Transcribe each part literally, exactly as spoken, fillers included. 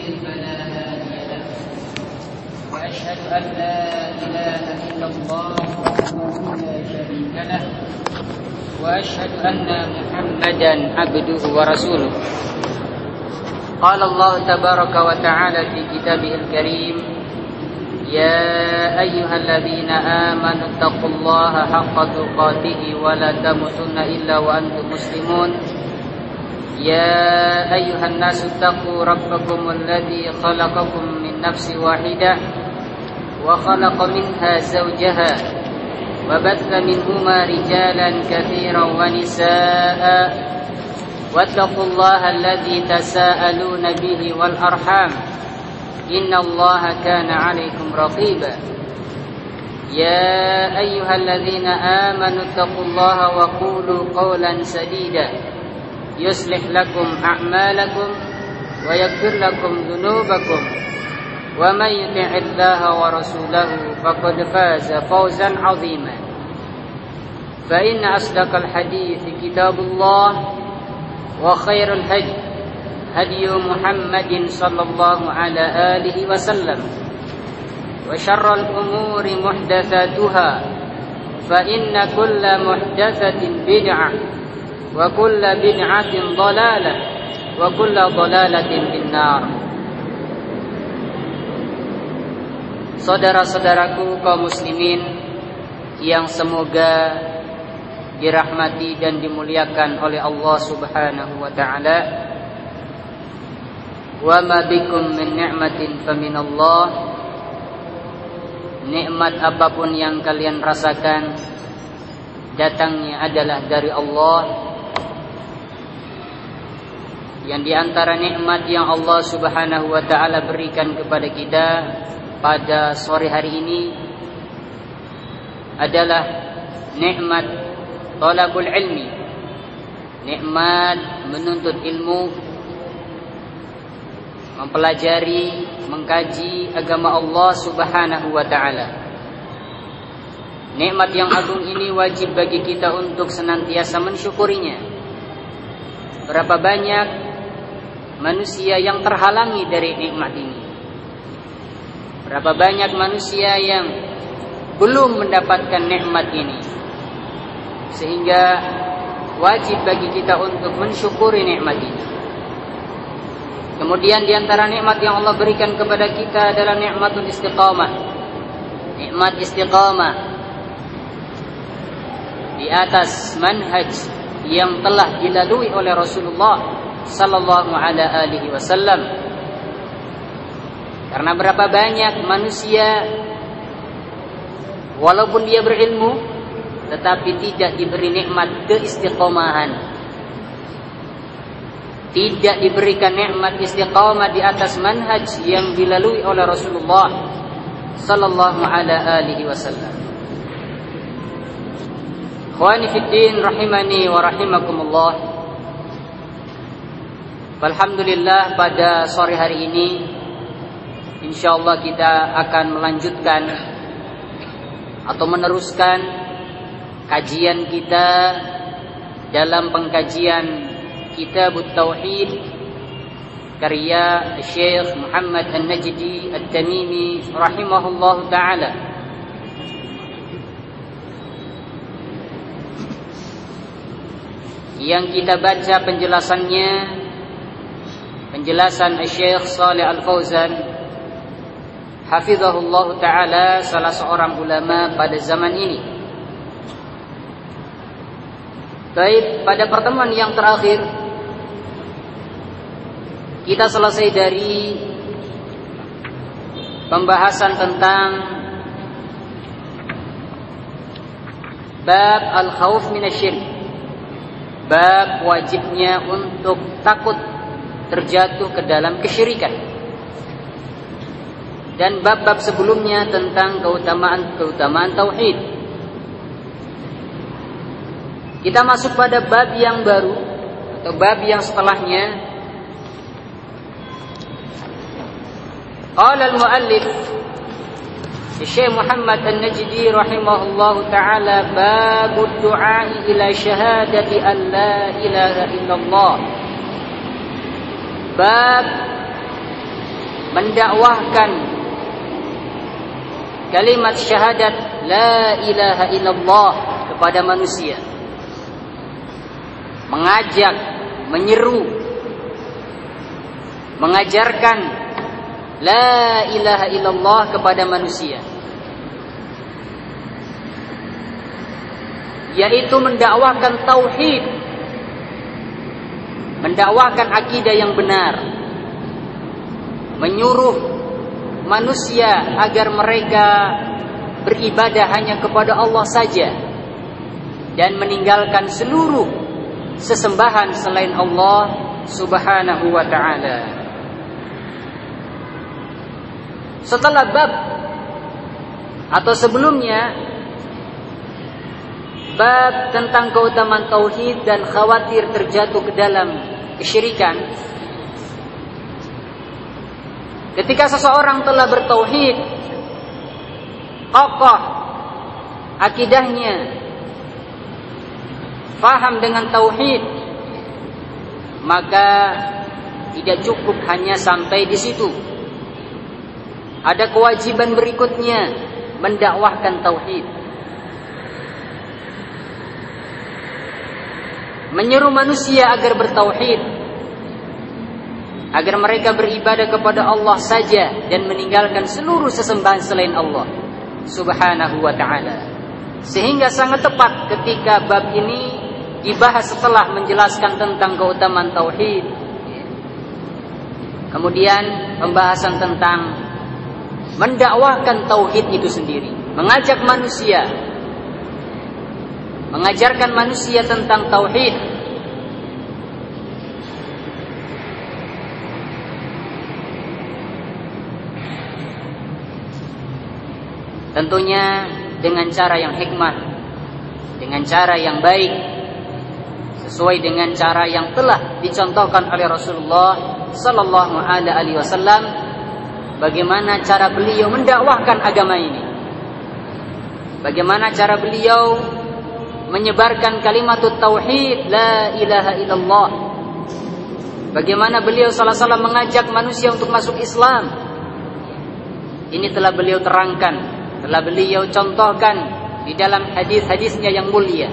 يضلل فلا هادي له وأشهد أن لا إله إلا الله وحده لا شريك له وأشهد أن محمدا عبده ورسوله. قال الله تبارك وتعالى في كتابه الكريم: يا أيها الذين آمنوا اتقوا الله حق تقاته ولا تموتن إلا وأنتم مسلمون. يا أيها الناس اتقوا ربكم الذي خلقكم من نفس واحدة وخلق منها زوجها وبث منهما رجالا كثيرا ونساء واتقوا الله الذي تساءلون به والأرحام إن الله كان عليكم رقيبا. يا أيها الذين آمنوا اتقوا الله وقولوا قولا سديدا يصلح لكم أعمالكم ويغفر لكم ذنوبكم ومن يطع الله ورسوله فقد فاز فوزا عظيما. فإن أصدق الحديث كتاب الله وخير الهدي هدي محمد صلى الله على آله وسلم وشر الأمور محدثاتها فإن كل محدثة بدعة وكل بدعة ضلالة وكل ضلالة في النار. Saudara-saudaraku kaum muslimin yang semoga dirahmati dan dimuliakan oleh Allah Subhanahu wa taala. Wa ma bikum min ni'matin faminallah. Nikmat apapun yang kalian rasakan datangnya adalah dari Allah. Yang diantara nikmat yang Allah Subhanahu wa taala berikan kepada kita pada sore hari ini adalah nikmat talabul ilmi, nikmat menuntut ilmu, mempelajari, mengkaji agama Allah Subhanahu wa taala. Nikmat yang agung ini wajib bagi kita untuk senantiasa mensyukurinya. Berapa banyak manusia yang terhalangi dari nikmat ini. Berapa banyak manusia yang belum mendapatkan nikmat ini. Sehingga wajib bagi kita untuk mensyukuri nikmat ini. Kemudian di antara nikmat yang Allah berikan kepada kita adalah nikmatul istiqamah. Nikmat istiqamah di atas manhaj yang telah dilalui oleh Rasulullah sallallahu alaihi wasallam. Karena berapa banyak manusia walaupun dia berilmu tetapi tidak diberi nikmat keistiqomahan. Tidak diberikan nikmat istiqamah di atas manhaj yang dilalui oleh Rasulullah sallallahu alaihi wasallam. Ikhwani fid din rahimani wa rahimakumullah. Alhamdulillah pada sore hari ini insyaallah kita akan melanjutkan atau meneruskan kajian kita dalam pengkajian Kitabut Tauhid karya Syekh Muhammad An-Najdi At-Tamimi rahimahullahu taala. Yang kita baca penjelasannya, penjelasan Syekh Shalih Al-Fauzan hafizahullah ta'ala, salah seorang ulama pada zaman ini. Baik, pada pertemuan yang terakhir kita selesai dari pembahasan tentang bab al-khauf minasyirk, bab wajibnya untuk takut terjatuh ke dalam kesyirikan. Dan bab-bab sebelumnya tentang keutamaan-keutamaan tauhid. Kita masuk pada bab yang baru atau bab yang setelahnya. Qala al-muallif Syekh Muhammad An-Najdi rahimahullahu taala, babud du'a ila syahadati an la ilaha illallah. Bab mendakwahkan kalimat syahadat la ilaha illallah kepada manusia, mengajak, menyeru, mengajarkan la ilaha illallah kepada manusia, yaitu mendakwahkan tauhid, mendakwahkan akidah yang benar, menyuruh manusia agar mereka beribadah hanya kepada Allah saja dan meninggalkan seluruh sesembahan selain Allah Subhanahu wa ta'ala. Setelah bab atau sebelumnya bab tentang keutamaan tauhid dan khawatir terjatuh ke dalam kesyirikan, ketika seseorang telah bertauhid, kokoh akidahnya, faham dengan tauhid, maka tidak cukup hanya sampai di situ. Ada kewajiban berikutnya, mendakwahkan tauhid, menyeru manusia agar bertauhid, agar mereka beribadah kepada Allah saja dan meninggalkan seluruh sesembahan selain Allah Subhanahu wa ta'ala. Sehingga sangat tepat ketika bab ini dibahas setelah menjelaskan tentang keutamaan tauhid, kemudian pembahasan tentang mendakwahkan tauhid itu sendiri, mengajak manusia, mengajarkan manusia tentang tauhid. Tentunya dengan cara yang hikmah, dengan cara yang baik, sesuai dengan cara yang telah dicontohkan oleh Rasulullah sallallahu alaihi wasallam, bagaimana cara beliau mendakwahkan agama ini, bagaimana cara beliau menyebarkan kalimat tauhid la ilaha illallah, bagaimana beliau sallallahu alaihi wasallam mengajak manusia untuk masuk Islam. Ini telah beliau terangkan, telah beliau contohkan di dalam hadis-hadisnya yang mulia.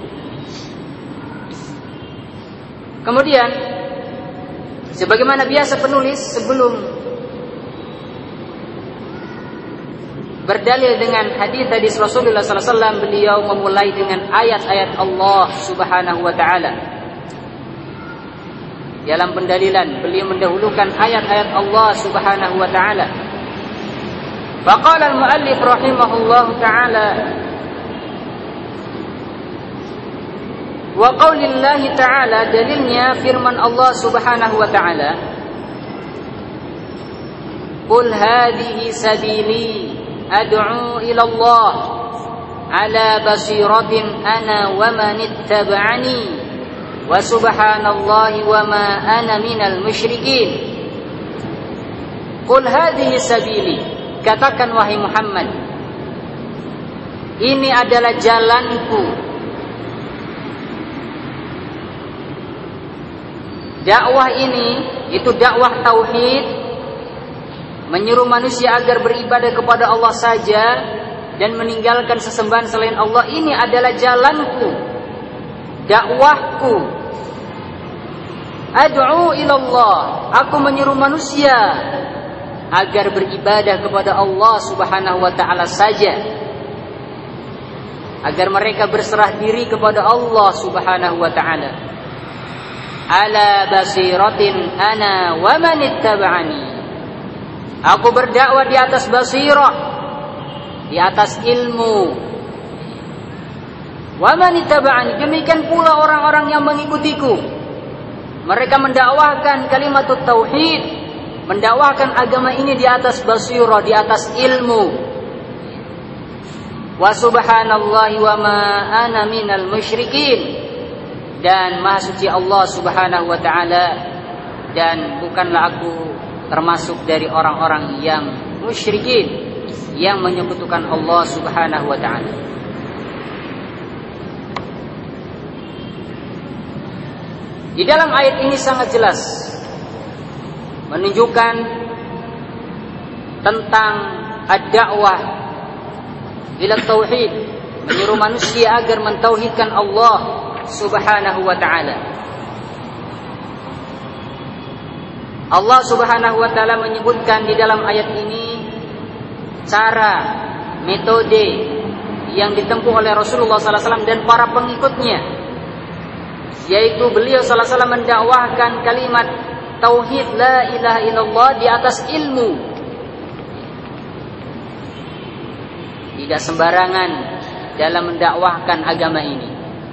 Kemudian sebagaimana biasa penulis sebelum berdalil dengan hadis-hadis Rasulullah sallallahu alaihi wasallam, beliau memulai dengan ayat-ayat Allah Subhanahu wa ta'ala. Dalam pendalilan beliau mendahulukan ayat-ayat Allah Subhanahu wa ta'ala. Faqala al-muallif rahimahullahu ta'ala, wa qaulillahi ta'ala, dalilnya firman Allah Subhanahu wa ta'ala, qul hadhihi sabili ad'u ila Allah ala basiratin ana wa man ittaba'ani wa subhanallahi wa ma ana minal musyrikin. Qul hadhihi sabili, katakan wahai Muhammad, ini adalah jalanku, dakwah ini itu dakwah tauhid, menyuruh manusia agar beribadah kepada Allah saja dan meninggalkan sesembahan selain Allah. Ini adalah jalanku, dakwahku. Ad'u ilallah, aku menyuruh manusia agar beribadah kepada Allah Subhanahu wa ta'ala saja, agar mereka berserah diri kepada Allah Subhanahu wa ta'ala. Ala basiratin ana wa man ittaba'ani, aku berdakwah di atas basirah, di atas ilmu. Wa man ittaba'ani, demikian pula orang-orang yang mengikutiku. Mereka mendakwahkan kalimat tauhid, mendakwahkan agama ini di atas basirah, di atas ilmu. Wa subhanallahi wa ma ana minal musyrikin, dan maha suci Allah Subhanahu wa ta'ala, dan bukanlah aku termasuk dari orang-orang yang musyrikin, yang menyekutukan Allah Subhanahu wa ta'ala. Di dalam ayat ini sangat jelas menunjukkan tentang ad-da'wah ila tauhid, menyuruh manusia agar mentauhidkan Allah Subhanahu wa ta'ala. Allah Subhanahu wa ta'ala menyebutkan di dalam ayat ini cara, metode yang ditempuh oleh Rasulullah sallallahu alaihi wasallam dan para pengikutnya, yaitu beliau sallallahu alaihi wasallam mendakwahkan kalimat tauhid la ilaha illallah di atas ilmu. Tidak sembarangan dalam mendakwahkan agama ini,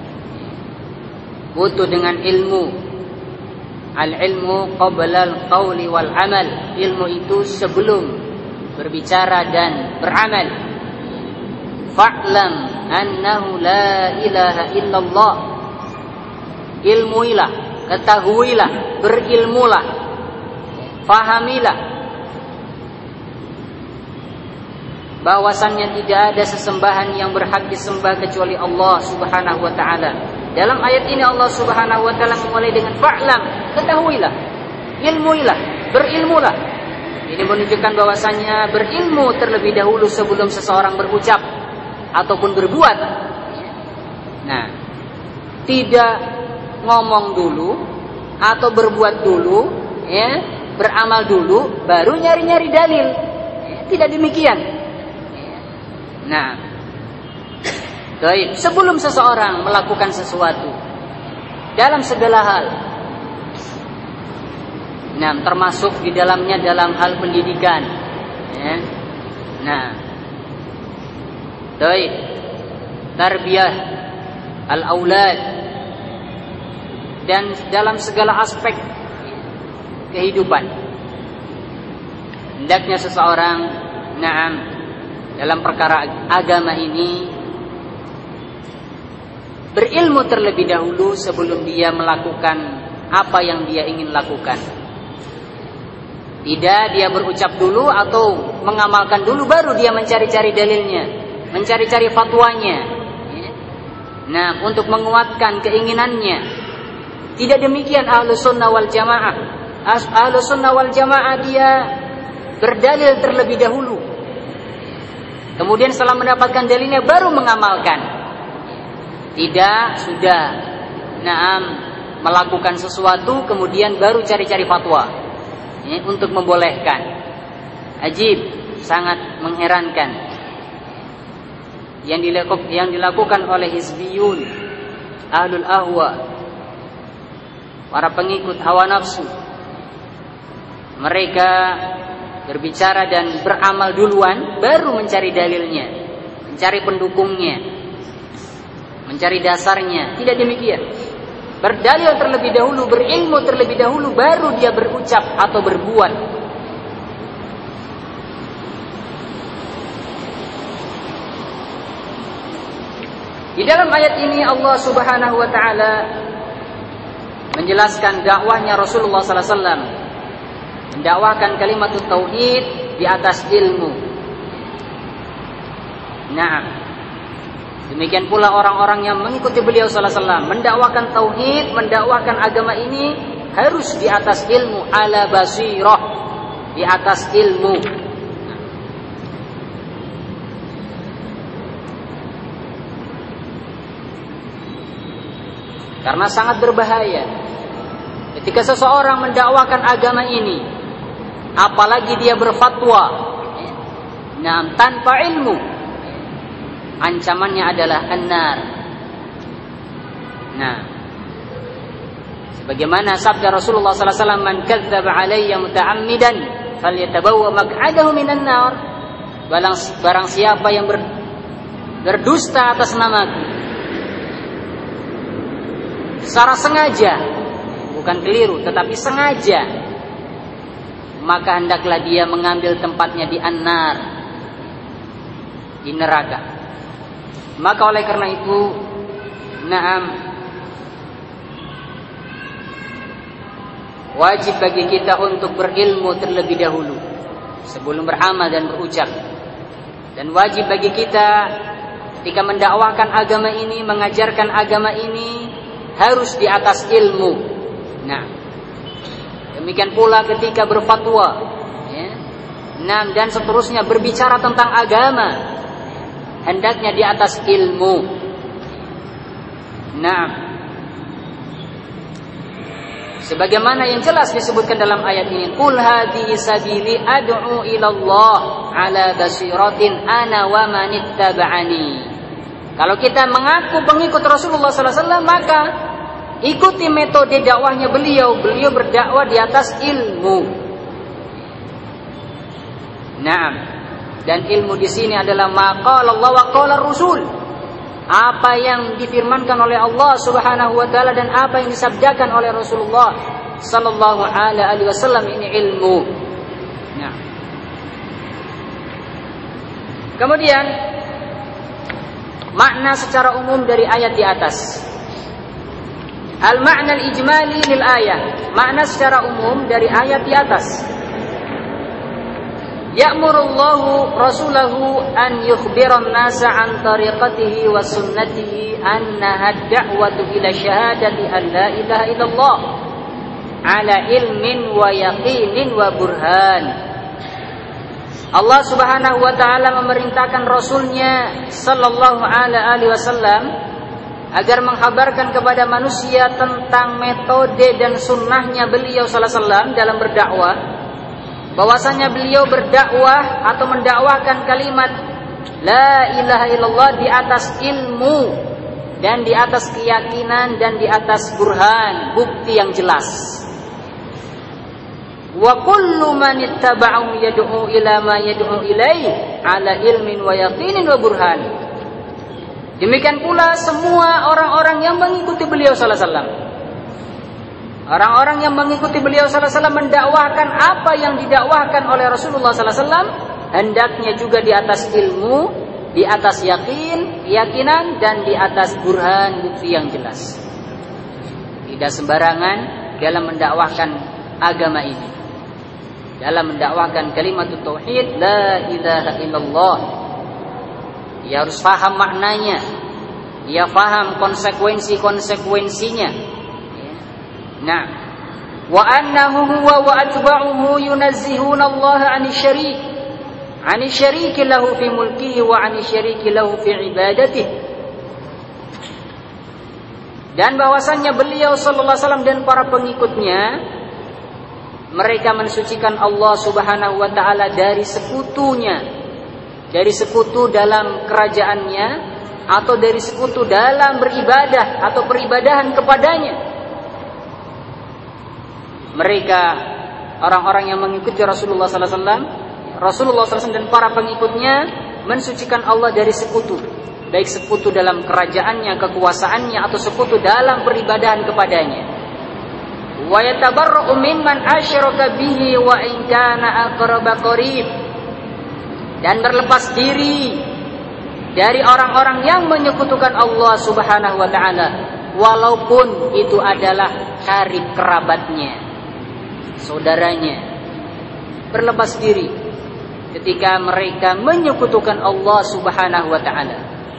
butuh dengan ilmu. Al-ilmu qabla al-qawli wal amal. Ilmu itu sebelum berbicara dan beramal. Fa'lam annahu la ilaha illallah. Ilmuilah, ketahuilah, berilmulah, fahamilah bahwasannya tidak ada sesembahan yang berhak disembah kecuali Allah Subhanahu wa ta'ala. Dalam ayat ini Allah Subhanahu wa ta'ala memulai dengan fa'lam, ketahuilah, ilmuilah, berilmulah. Ini menunjukkan bahwasannya berilmu terlebih dahulu sebelum seseorang berucap ataupun berbuat. Nah, tidak ngomong dulu atau berbuat dulu, ya, beramal dulu, baru nyari-nyari dalil. Tidak demikian. Nah, baik, sebelum seseorang melakukan sesuatu dalam segala hal, nah, termasuk di dalamnya dalam hal pendidikan, ya. Nah, baik, tarbiyah al-aulad dan dalam segala aspek kehidupan, hendaknya seseorang, na'am, dalam perkara agama ini berilmu terlebih dahulu sebelum dia melakukan apa yang dia ingin lakukan. Tidak dia berucap dulu atau mengamalkan dulu baru dia mencari-cari dalilnya, mencari-cari fatwanya, nah, untuk menguatkan keinginannya. Tidak demikian Ahlus Sunnah wal Jamaah. Ahlus Sunnah wal Jamaah dia berdalil terlebih dahulu, kemudian setelah mendapatkan dalilnya baru mengamalkan. Tidak sudah, naam, melakukan sesuatu kemudian baru cari-cari fatwa, ya, untuk membolehkan. Ajib, sangat mengherankan yang dilakukan, yang dilakukan oleh hizbiyun, ahlul ahwa, para pengikut hawa nafsu. Mereka berbicara dan beramal duluan, baru mencari dalilnya, mencari pendukungnya, mencari dasarnya. Tidak demikian. Berdalil terlebih dahulu, berilmu terlebih dahulu, baru dia berucap atau berbuat. Di dalam ayat ini Allah Subhanahu wa ta'ala menjelaskan dakwahnya Rasulullah sallallahu alaihi wasallam, mendakwahkan kalimat tauhid di atas ilmu. Nah, demikian pula orang-orang yang mengikuti beliau sallallahu alaihi wasallam, mendakwahkan tauhid, mendakwahkan agama ini harus di atas ilmu, ala basirah, di atas ilmu. Karena sangat berbahaya ketika seseorang mendakwakan agama ini, apalagi dia berfatwa, nah, tanpa ilmu, ancamannya adalah an-nar. Nah, sebagaimana sabda Rasulullah sallallahu alaihi wasallam, "Man kadzdzaba alayya muta'ammidan falyatabawwa maq'adahu minan nar." Barang, barang siapa yang ber, berdusta atas namaku secara sengaja, bukan keliru tetapi sengaja, maka hendaklah dia mengambil tempatnya di an-nar, di neraka. Maka oleh karena itu, na'am, wajib bagi kita untuk berilmu terlebih dahulu sebelum beramal dan berucap. Dan wajib bagi kita ketika mendakwahkan agama ini, mengajarkan agama ini, harus di atas ilmu. Nah, demikian pula ketika berfatwa, ya, Nah, dan seterusnya berbicara tentang agama, hendaknya di atas ilmu. Nah, sebagaimana yang jelas disebutkan dalam ayat ini, qul hadhihi sabili ad'u ila Allah ala basiratin ana wa man ittaba'ani. Kalau kita mengaku pengikut Rasulullah sallallahu alaihi wasallam, maka ikuti metode dakwahnya beliau. Beliau berdakwah di atas ilmu. Naam. Dan ilmu di sini adalah maqala Allah wa qala Rasul. Apa yang difirmankan oleh Allah Subhanahu wa taala dan apa yang disabdakan oleh Rasulullah sallallahu alaihi wasallam, ini ilmu. Nah. Kemudian makna secara umum dari ayat di atas. Al-ma'na al-ijmali lil ayat. Makna secara umum dari ayat di atas. Ya'murullahu rasulahu an yukhbiran nasa an tariqatihi wa sunnatihi annaha ad-da'watu ila syahadati an la ilaha illallah ala ilmin wa yaqinin wa burhan. Allah Subhanahu wa taala memerintahkan Rasulnya sallallahu alaihi wasallam agar menghabarkan kepada manusia tentang metode dan sunnahnya beliau sallallahu alaihi wasallam dalam berdakwah, bahwasanya beliau berdakwah atau mendakwahkan kalimat la ilaha illallah di atas ilmu dan di atas keyakinan dan di atas burhan, bukti yang jelas. Wa kullu man ittaba'ahu yad'u ila ma yad'u ilaihi ala ilmin wa yaqinin wa burhan. Demikian pula semua orang-orang yang mengikuti beliau sallallahu alaihi wasallam. Orang-orang yang mengikuti beliau sallallahu alaihi wasallam mendakwahkan apa yang didakwahkan oleh Rasulullah sallallahu alaihi wasallam, hendaknya juga di atas ilmu, di atas yakin, keyakinan, dan di atas burhan, bukti yang jelas. Tidak sembarangan dalam mendakwahkan agama ini. Dalam mendakwahkan kalimat tauhid la ilaha illallah. Dia harus paham maknanya. Dia paham konsekuensi-konsekuensinya. Nah, wa annahu huwa wa atba'uhu yunazzihuna Allah 'ani syarik, 'ani syariki lahu fi mulkihi wa 'ani syariki lahu fi ibadatihi. Dan bahwasannya beliau sallallahu alaihi wasallam dan para pengikutnya, mereka mensucikan Allah Subhanahu wa taala dari sekutunya, dari sekutu dalam kerajaannya atau dari sekutu dalam beribadah atau peribadahan kepadanya. Mereka orang-orang yang mengikuti Rasulullah sallallahu alaihi wasallam, Rasulullah sallallahu alaihi wasallam dan para pengikutnya mensucikan Allah dari sekutu, baik sekutu dalam kerajaannya, kekuasaannya, atau sekutu dalam peribadahan kepadanya. Wa yatabarra'u mimman asyraka bihi wa in kana aqraba qarib. Dan berlepas diri dari orang-orang yang menyekutukan Allah Subhanahu wa taala, walaupun itu adalah karib kerabatnya, saudaranya. Berlepas diri ketika mereka menyekutukan Allah Subhanahu wa taala.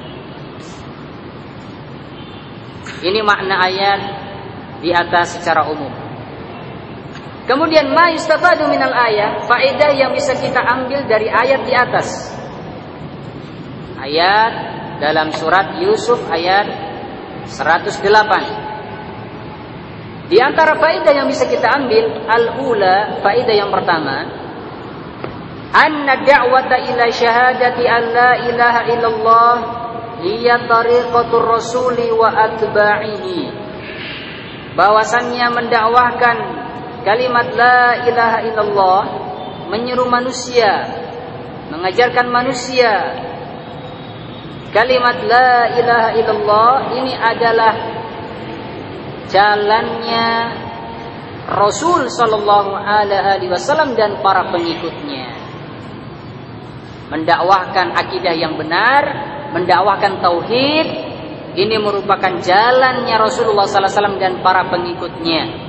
Ini makna ayat di atas secara umum. Kemudian ma yustafadu minal ayat, faedah yang bisa kita ambil dari ayat di atas. Ayat dalam surat Yusuf ayat seratus delapan. Di antara faedah yang bisa kita ambil, al-ula, faedah yang pertama, anna da'wata ila syahadati an la ilaha illallah hiya tariqatur rasuli wa atba'ihi. Bahwasannya mendakwahkan kalimat la ilaha illallah, menyeru manusia, mengajarkan manusia kalimat la ilaha illallah, ini adalah jalannya Rasul sallallahu alaihi wasallam dan para pengikutnya. Mendakwahkan akidah yang benar, mendakwahkan tauhid, ini merupakan jalannya Rasulullah sallallahu alaihi wasallam dan para pengikutnya.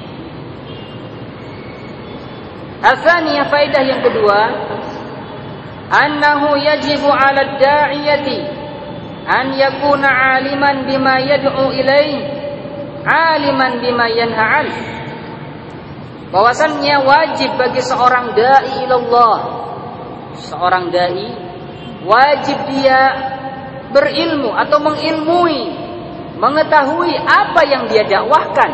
Al-thaniyah, faedah yang kedua, annahu yajibu 'ala ad-da'iyati an yakuna 'aliman bima yad'u ilaihi, 'aliman bima yanha 'anhu. Bahwasannya wajib bagi seorang dai ilallah, seorang dai wajib dia berilmu atau mengilmui, mengetahui apa yang dia dakwahkan,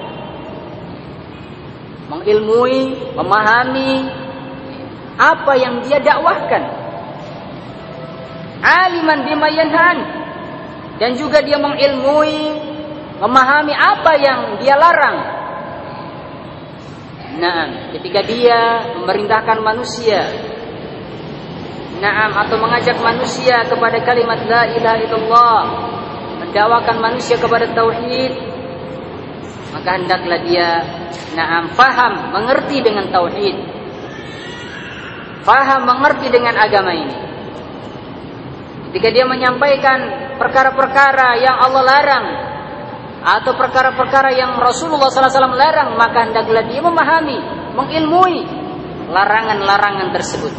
mengilmui, memahami apa yang dia dakwahkan, aliman bima yanhan, dan juga dia mengilmui, memahami apa yang dia larang. Nah, ketika dia memerintahkan manusia, Naam atau mengajak manusia kepada kalimat la ilaha illallah, mendakwakan manusia kepada tauhid, maka hendaklah dia naam faham, mengerti dengan tauhid, faham, mengerti dengan agama ini. Ketika dia menyampaikan perkara-perkara yang Allah larang atau perkara-perkara yang Rasulullah sallallahu alaihi wasallam larang, maka hendaklah dia memahami, mengilmui larangan-larangan tersebut.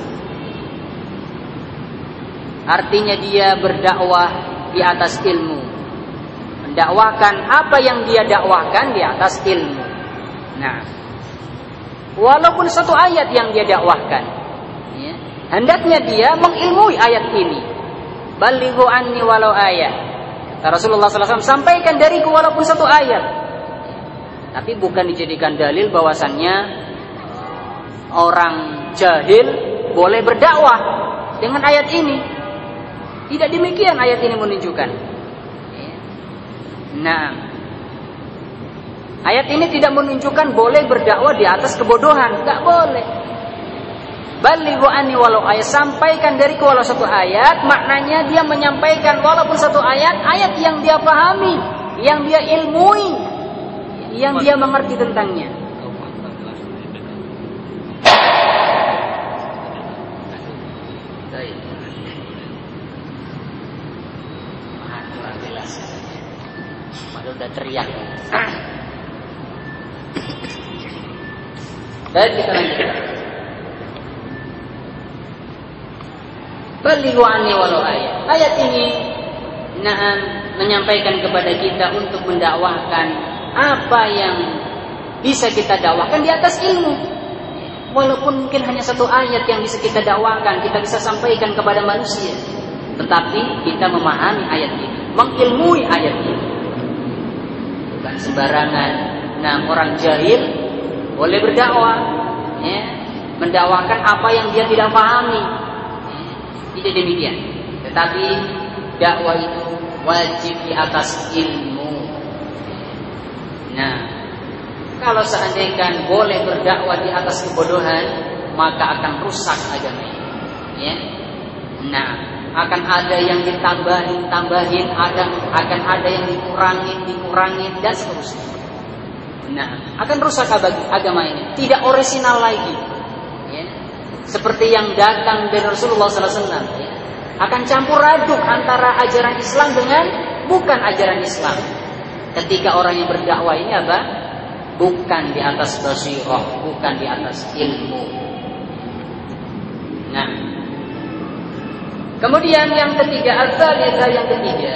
Artinya dia berdakwah di atas ilmu, mendakwahkan apa yang dia dakwahkan di atas ilmu. Nah, walaupun satu ayat yang dia dakwahkan, ya, hendaknya dia mengilmui ayat ini. Balighu anni walau ayat. Rasulullah sallallahu alaihi wasallam, sampaikan dariku walaupun satu ayat. Tapi bukan dijadikan dalil bahwasannya orang jahil boleh berdakwah dengan ayat ini. Tidak demikian ayat ini menunjukkan. Nah, ayat ini tidak menunjukkan boleh berdakwah di atas kebodohan, enggak boleh. Balighu anni walau ayat, sampaikan dariku walau satu ayat, maknanya dia menyampaikan walaupun satu ayat, ayat yang dia pahami, yang dia ilmui, yang dia mengerti tentangnya. Udah teriak. Dan kita lanjutkan. Balighu anni walau ayat. Ayat ini na'am menyampaikan kepada kita untuk mendakwahkan apa yang bisa kita dakwahkan di atas ilmu. Walaupun mungkin hanya satu ayat yang bisa kita dakwahkan, kita bisa sampaikan kepada manusia, tetapi kita memahami ayat ini, mengilmui ayat ini. Bukan sembarangan. Nah, orang jahil boleh berdakwah, ya, mendakwahkan apa yang dia tidak pahami. Ya, tidak demikian. Tetapi dakwah itu wajib di atas ilmu. Nah, kalau seandainya boleh berdakwah di atas kebodohan, maka akan rusak agama ini. Ya. Nah, akan ada yang ditambahin, tambahin, ada akan ada yang dikurangin, dikurangin dan seterusnya. Nah, akan rusak agama ini, tidak orisinal lagi. Ya. Seperti yang datang dari Rasulullah sallallahu alaihi wasallam, ya. Akan campur aduk antara ajaran Islam dengan bukan ajaran Islam. Ketika orang yang berdakwah ini apa? Bukan di atas basirah, bukan di atas ilmu. Nah, kemudian yang ketiga, al-thalithah yang ketiga,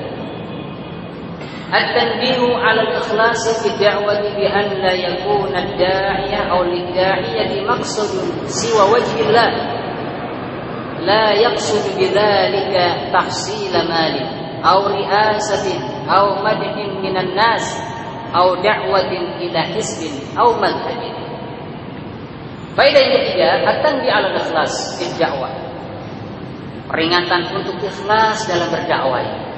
at-tanbihu 'ala al-ikhlas fi ad-da'wati bi an la yakuna ad-da'iya aw lid-da'iyati maqsadun siwa wajhillah, la yaqsud bidzalika tahsila malin aw ri'asatin aw madhin minan nas aw da'watin ila hisbin aw madhhabin. Faedah yang ketiga, at-tanbih 'ala al-ikhlas fi ad-da'wah, peringatan untuk ikhlas dalam berdakwah.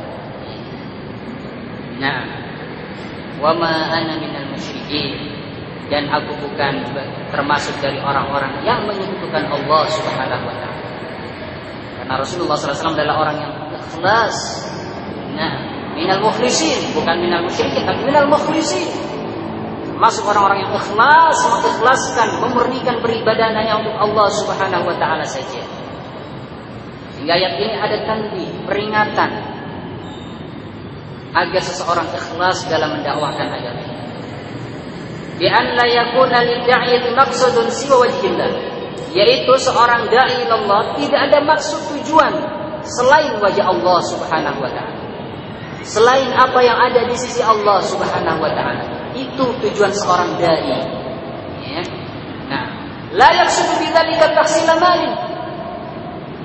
Nah, wa ma ana minal musyrikin, dan aku bukan termasuk dari orang-orang yang menyekutukan Allah Subhanahu wa taala. Karena Rasulullah sallallahu alaihi wasallam adalah orang yang ikhlas. Nah, minal mukhlisin, bukan minal musyrikin, tapi minal mukhlisin. Masuk orang-orang yang ikhlas, mengikhlaskan, memurnikan peribadahan hanya untuk Allah Subhanahu wa taala saja. Hingga ayat ini ada tanbih, peringatan agar seseorang ikhlas dalam mendakwahkan agama. Bi an la yakuna lid-da'iyati maqsadun siwa wajhillah, yaitu seorang dai Allah tidak ada maksud tujuan selain wajah Allah Subhanahu wa taala. Selain apa yang ada di sisi Allah Subhanahu wa taala. Itu tujuan seorang dai. Ya. Nah, la yaqsudu bidzalika tahsila malin,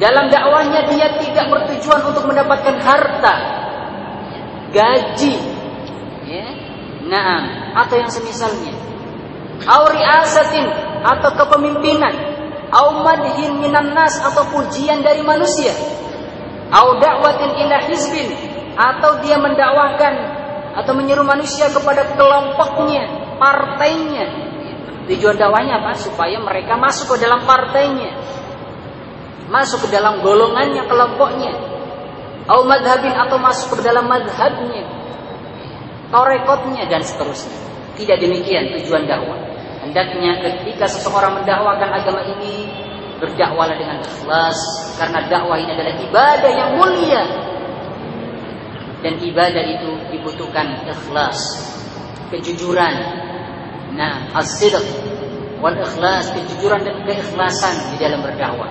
Dalam dakwahnya dia tidak bertujuan untuk mendapatkan harta, gaji, ya, naam, atau yang semisalnya. Au riasatin, atau kepemimpinan, au madhin minan nas, atau pujian dari manusia, au da'watin ila hizbin, atau dia mendakwakan atau menyeru manusia kepada kelompoknya, partainya. Tujuan dakwahnya apa? Supaya mereka masuk ke dalam partainya, masuk ke dalam golongannya, kelompoknya. Au madhabin, atau masuk ke dalam madhabnya, tarekotnya, dan seterusnya. Tidak demikian tujuan dakwah. Hendaknya ketika seseorang mendakwakan agama ini, berdakwalah dengan ikhlas, karena dakwah ini adalah ibadah yang mulia, dan ibadah itu dibutuhkan ikhlas, kejujuran. Nah, as-sidq wal ikhlas, kejujuran dan keikhlasan di dalam berdakwah.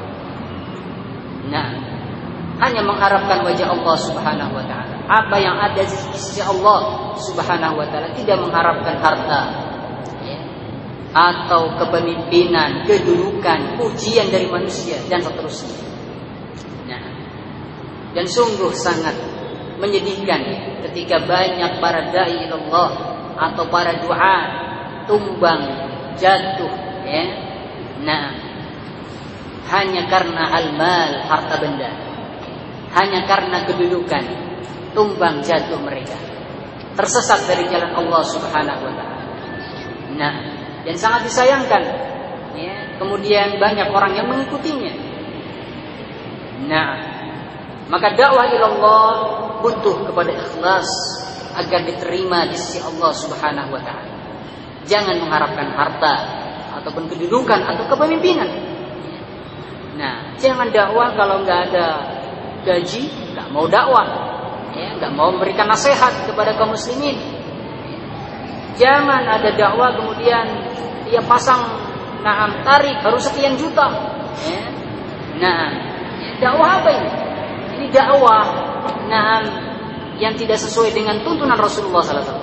Nah, hanya mengharapkan wajah Allah Subhanahu wa taala. Apa yang ada di sisi Allah Subhanahu wa taala, tidak mengharapkan harta, ya, atau kepemimpinan, kedudukan, pujian dari manusia, dan seterusnya. Nah, dan sungguh sangat menyedihkan ketika banyak para dai Allah atau para du'a tumbang, jatuh, ya. Nah, hanya karena al-mal, harta benda, hanya karena kedudukan, tumbang jatuh mereka, tersesat dari jalan Allah Subhanahu wa taala. Nah, dan sangat disayangkan, ya, kemudian banyak orang yang mengikutinya. Nah, maka dakwah ilallah butuh kepada ikhlas agar diterima di sisi Allah Subhanahu wa taala. Jangan mengharapkan harta ataupun kedudukan atau kepemimpinan. Nah, jangan dakwah kalau nggak ada gaji, nggak mau dakwah, ya, nggak mau memberikan nasihat kepada kaum muslimin. Jangan ada dakwah kemudian dia pasang naam tarif harus sekian juta. Ya. Nah, dakwah apa ini? Ini dakwah naam yang tidak sesuai dengan tuntunan Rasulullah sallallahu alaihi wasallam.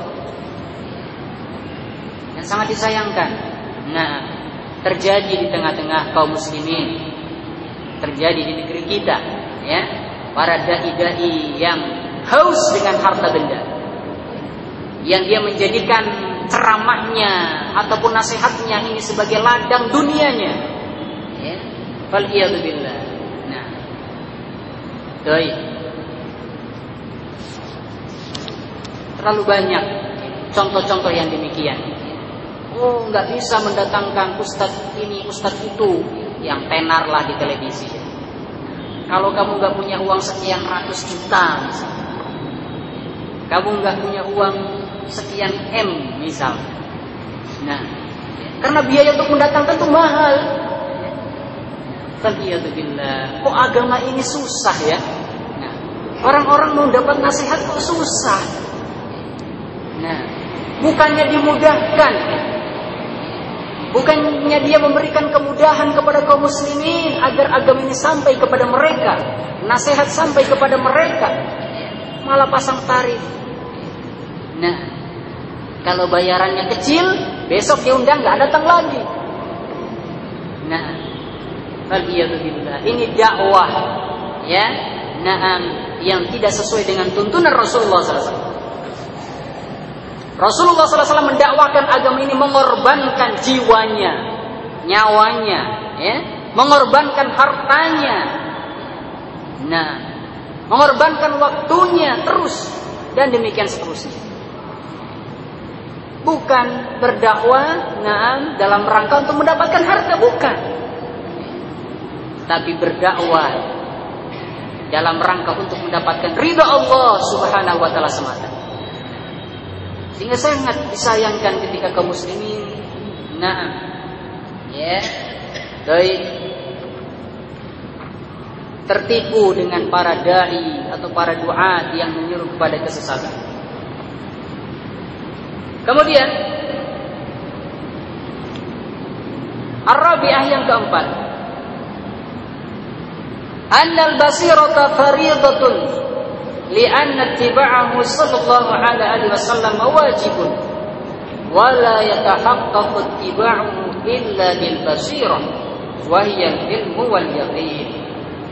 Yang sangat disayangkan. Nah, terjadi di tengah-tengah kaum muslimin, terjadi di negeri kita, ya, para dai-dai yang haus dengan harta benda, yang dia menjadikan ceramahnya ataupun nasihatnya ini sebagai ladang dunianya, ya, faliyadzubillah. Nah, doi terlalu banyak contoh-contoh yang demikian. Oh, nggak bisa mendatangkan ustadz ini, ustadz itu, yang tenar lah di televisi. Kalau kamu nggak punya uang sekian ratus juta, misalnya, kamu nggak punya uang sekian M, misal. Nah, karena biaya untuk mendatangkan itu mahal. Faliyadzubillah. Kok agama ini susah ya? Nah, orang-orang mau dapat nasihat kok susah. Nah, bukannya dimudahkan, bukannya dia memberikan kemudahan kepada kaum muslimin agar agama ini sampai kepada mereka, nasihat sampai kepada mereka, malah pasang tarif. Nah, kalau bayarannya kecil, besok diundang nggak datang lagi. Nah, faliyadzubillah, ini dakwah, ya, naam, yang tidak sesuai dengan tuntunan Rasulullah sallallahu alaihi wasallam. Rasulullah sallallahu alaihi wasallam mendakwakan agama ini mengorbankan jiwanya, nyawanya, ya, mengorbankan hartanya, nah, mengorbankan waktunya terus, dan demikian seterusnya. Bukan berdakwah, nah, dalam rangka untuk mendapatkan harta, bukan, tapi berdakwah dalam rangka untuk mendapatkan ridha Allah Subhanahu wa taala semata. Sehingga sangat disayangkan ketika kaum muslimin, nah, ya, baik, tertipu dengan para dai atau para duat yang menyuruh kepada kesesatan. Kemudian Ar-Rabi'ah yang keempat, annal basirata fariidatun li'anna ittiba'ahu sallallahu alaihi wasallam wajibun wa la yatahaqqaqu ittiba'uhu illa bil basirah wa hiya al ilmu wal yaqin.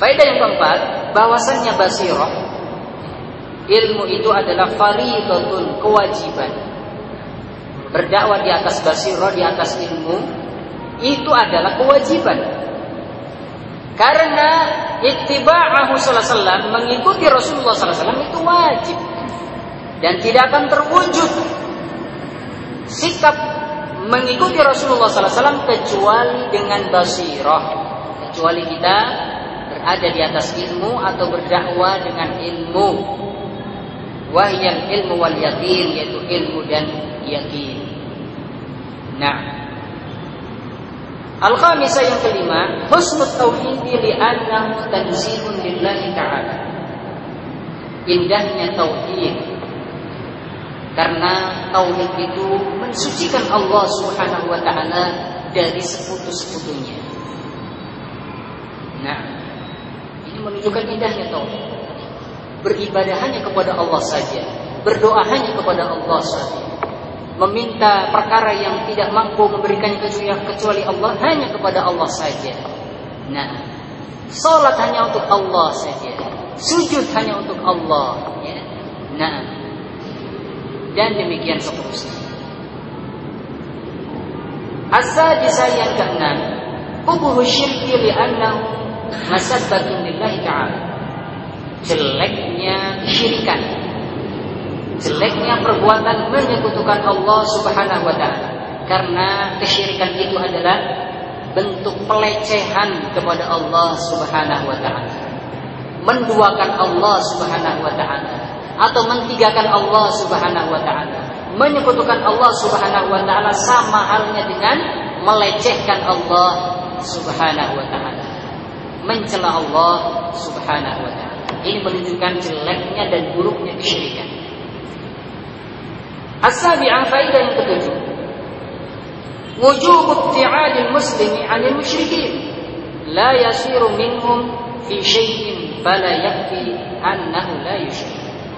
Faedah yang keempat, bahwasannya basirah, ilmu itu adalah fardhatun, kewajiban. Berdakwah di atas basirah, di atas ilmu, itu adalah kewajiban. Karena ittiba'ahu sallallahu alaihi wasallam, mengikuti Rasulullah sallallahu alaihi wasallam itu wajib. Dan tidak akan terwujud sikap mengikuti Rasulullah sallallahu alaihi wasallam kecuali dengan basirah. Kecuali kita berada di atas ilmu atau berdakwah dengan ilmu. Wahyal ilmu wal yaqin, yaitu ilmu dan yakin. Nah, al-khamisah yang kelima, husnul tauhid li'annahu tanzihun lillahi ta'ala. Indahnya tauhid, karena tauhid itu mensucikan Allah Subhanahu wa taala dari sekutu-sekutunya. Nah, ini menunjukkan indahnya tauhid. Beribadah hanya kepada Allah saja, berdoa hanya kepada Allah saja, meminta perkara yang tidak mampu memberikannya kecuali Allah hanya kepada Allah saja. Nah, salat hanya untuk Allah saja, sujud hanya untuk Allah, ya. Nah, dan demikian seterusnya. As-sadisah yang keenam, qubuhu syirki li'annahu masabbatun lillahi ta'ala. Jeleknya kesyirikan, jeleknya perbuatan menyekutukan Allah Subhanahu wa taala. Karena kesyirikan itu adalah bentuk pelecehan kepada Allah Subhanahu wa taala. Menduakan Allah Subhanahu wa taala atau mentigakan Allah Subhanahu wa taala. Menyekutukan Allah Subhanahu wa taala sama halnya dengan melecehkan Allah Subhanahu wa taala. Mencela Allah Subhanahu wa taala. Ini menunjukkan jeleknya dan buruknya kesyirikan. As-sabi'ah, faedah yang ketujuh, wujub ibti'adil muslimi 'anil musyrikin, la yasiru minhum fi syai'in fala yakfi annahu la yusyrik.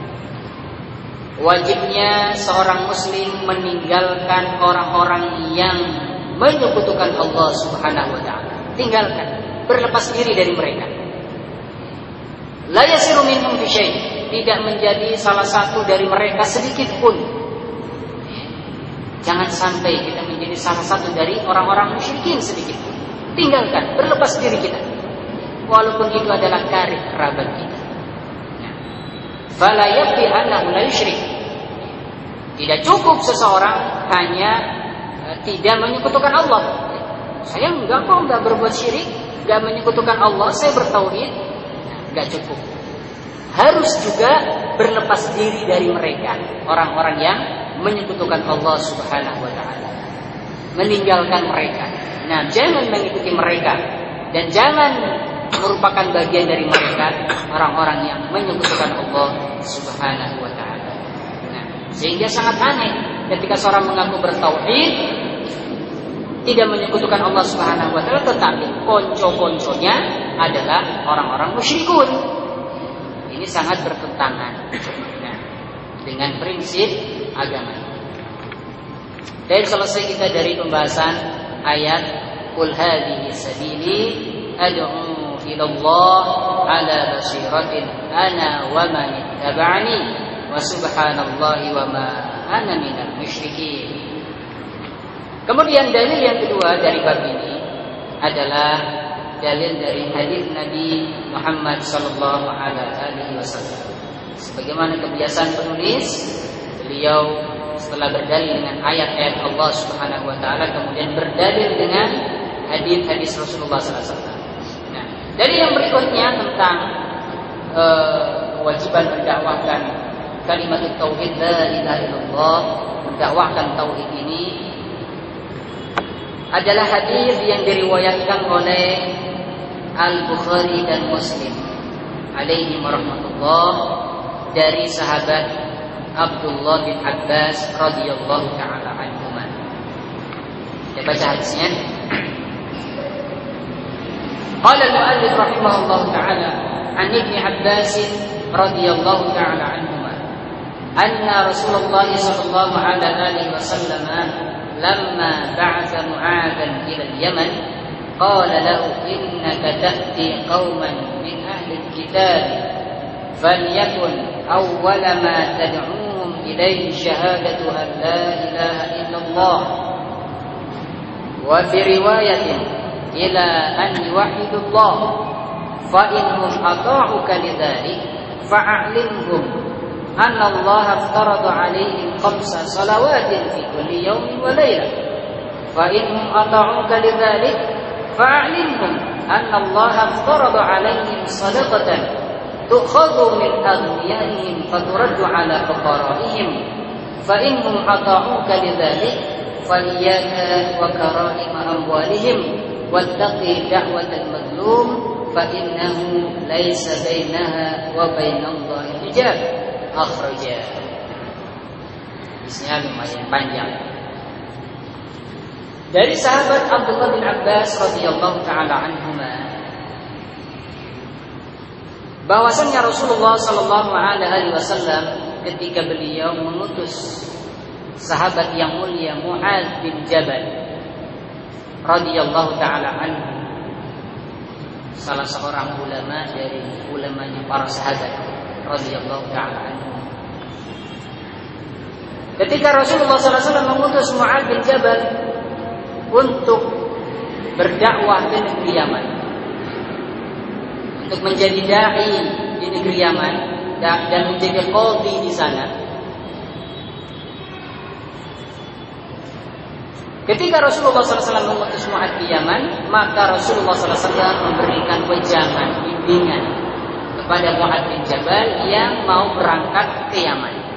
Wajibnya seorang muslim meninggalkan orang-orang yang menyekutukan Allah Subhanahu wa taala. Tinggalkan, berlepas diri dari mereka. La yasiru minhum fi syai', tidak menjadi salah satu dari mereka sedikit pun. Jangan sampai kita menjadi salah satu dari orang-orang musyrikin sedikit pun. Tinggalkan, berlepas diri kita, walaupun itu adalah karib kerabat kita. Fala yakfi annahu la yusyrik. Tidak cukup seseorang hanya uh, tidak menyekutukan Allah. Saya enggak kok, enggak berbuat syirik, enggak menyekutukan Allah, saya bertauhid. Enggak cukup. Harus juga berlepas diri dari mereka, orang-orang yang menyekutukan Allah Subhanahu wa taala. Meninggalkan mereka. Nah, jangan mengikuti mereka dan jangan merupakan bagian dari mereka, orang-orang yang menyekutukan Allah Subhanahu wa taala. Nah, sehingga sangat aneh ketika seorang mengaku bertauhid, tidak menyekutukan Allah Subhanahu wa taala, tetapi konco-konconya adalah orang-orang musyrikun. Ini sangat bertentangan, nah, dengan prinsip agama. Dan selesai kita dari pembahasan ayat qul hadhihi sabili ad'u ila Allah ala basiratin ana wa man ittaba'ani wa subhanallahi wa ma ana minal musyrikin. Kemudian dalil yang kedua dari bab ini adalah dalil dari hadis Nabi Muhammad sallallahu alaihi wasallam. Sebagaimana kebiasaan penulis, beliau setelah berdalil dengan ayat-ayat Allah Subhanahu wa taala kemudian berdalil dengan hadis-hadis Rasulullah sallallahu alaihi wasallam. Nah, dari yang berikutnya tentang uh, kewajiban mendakwahkan kalimat tauhid la ilaha illallah, mendakwahkan tauhid ini adalah hadis yang diriwayatkan oleh Al-Bukhari dan Muslim alaihi warahmatullah dari sahabat Abdullah bin Abbas radhiyallahu taala anhuma. Kita baca hadisnya. Qala al-mu'allif rahimahullah taala an Ibnu Abbas radhiyallahu taala anhuma anna Rasulullah sallallahu alaihi wasallam lamma ba'atha Mu'adhan ila al-Yaman qala lahu innaka ta'ti qauman min ahli al-kitab falyakun awwala ma tad'uhum ilayhi syahadatu an la ilaha illallah wa fi riwayatin ila an yuwahhidullah fa innahum ata'uka lidzalik fa'alimhum anna Allah aftarada 'alaihim khamsa salawatin fi kulli yawmin wa laylah fa innahum ata'uka lidzalik fa'alimhum anna Allah aftarada 'alaihim sadaqatan tu'khadhu min aghniyaihim faturaddu 'ala fuqara'ihim fa innahum ata'uka lidzalik fa iyyaka wa kara'ima amwalihim wattaqi da'watal mazlum fa innahu laysa bainaha wa bainallahi hijab. Akhrajah. Hadisnya lumayan panjang. Dari sahabat Abdullah bin Abbas radhiyallahu taala anhuma, bahwasanya Rasulullah sallallahu alaihi wasallam ketika beliau mengutus sahabat yang mulia Mu'adz bin Jabal radhiyallahu taala anhu, salah seorang ulama dari ulamanya para sahabat radhiyallahu taala anhu. Ketika Rasulullah sallallahu alaihi wasallam mengutus Mu'adz bin Jabal untuk berdakwah ke negeri Yaman, untuk menjadi dai di negeri Yaman dan menjadi qadhi di sana. Ketika Rasulullah sallallahu alaihi wasallam mengutus Mu'adz di Yaman, maka Rasulullah sallallahu alaihi wasallam memberikan wejangan, bimbingan kepada Mu'adz bin Jabal yang mau berangkat ke Yaman.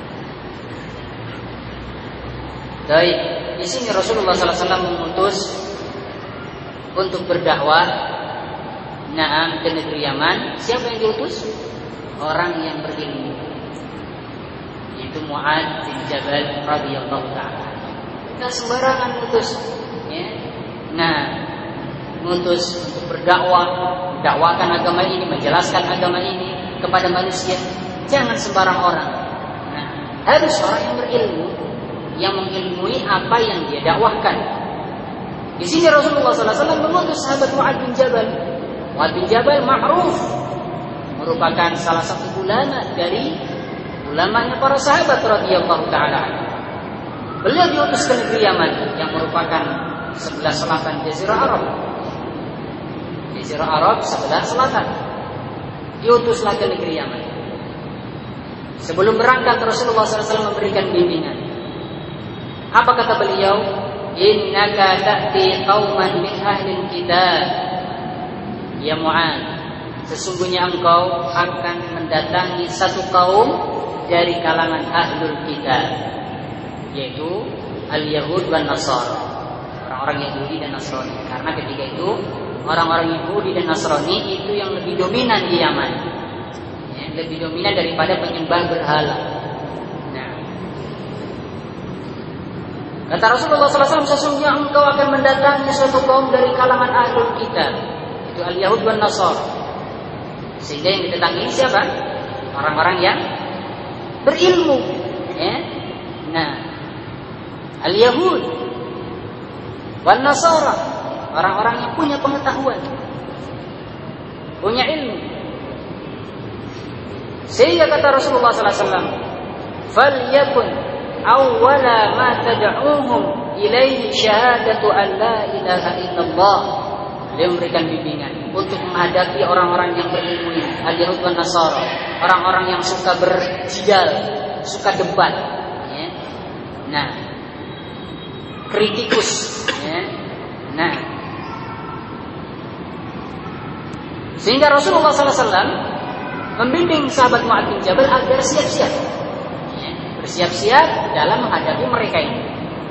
Baik, di sini Rasulullah sallallahu alaihi wasallam mengutus untuk berdakwah na'am ke negeri Yaman. Siapa yang diutus? Orang yang berilmu, yaitu Mu'adz bin Jabal radhiyallahu ta'ala. Tidak sembarangan utus, ya. Nah, mengutus untuk berdakwah, mendakwakan agama ini, menjelaskan agama ini kepada manusia. Jangan sembarang orang. Nah, harus orang yang berilmu, yang mengilmui apa yang dia dakwahkan. Di sini Rasulullah sallallahu alaihi wasallam mengutus sahabat Mu'adz bin Jabal. Mu'adz bin Jabal ma'ruf, merupakan salah satu ulama dari ulamanya para sahabat radhiyallahu taala. Beliau diutus ke negeri Yaman yang merupakan sebelah selatan Jazirah Arab. Jazirah Arab sebelah selatan. Diutuslah ke negeri Yaman. Sebelum berangkat Rasulullah sallallahu alaihi wasallam memberikan bimbingan. Apa kata beliau? Innaka ta'ti qauman min ahlil kitab. Ya Mu'adz, sesungguhnya engkau akan mendatangi satu kaum dari kalangan ahlul kitab, yaitu al-Yahud dan Nasara, orang-orang Yahudi dan Nasrani. Karena ketika itu orang-orang Yahudi dan Nasrani itu yang lebih dominan di Yaman, ya, lebih dominan daripada penyembah berhala. Nah, kata Rasulullah sallallahu alaihi wasallam, sesungguhnya engkau akan mendatangi suatu kaum dari kalangan ahlul kitab, itu al-Yahud dan Nasara. Sehingga yang didatangi siapa? Orang-orang yang berilmu, ya. Nah, al-Yahud wal Nasara, orang-orang yang punya pengetahuan, punya ilmu. Sehingga kata Rasulullah sallallahu alaihi wasallam, "Falyakun awwala ma tad'uhum ilaihi syahadatu an la ilaha illallah." Dia memberikan bimbingan untuk menghadapi orang-orang yang berilmu, al-Yahud wal Nasara, orang-orang yang suka berjidal, suka debat. Nah, kritikus, ya. Nah, sehingga Rasulullah sallallahu alaihi wasallam membimbing sahabat Mu'adz bin Jabal agar siap-siap, ya, bersiap-siap dalam menghadapi mereka ini.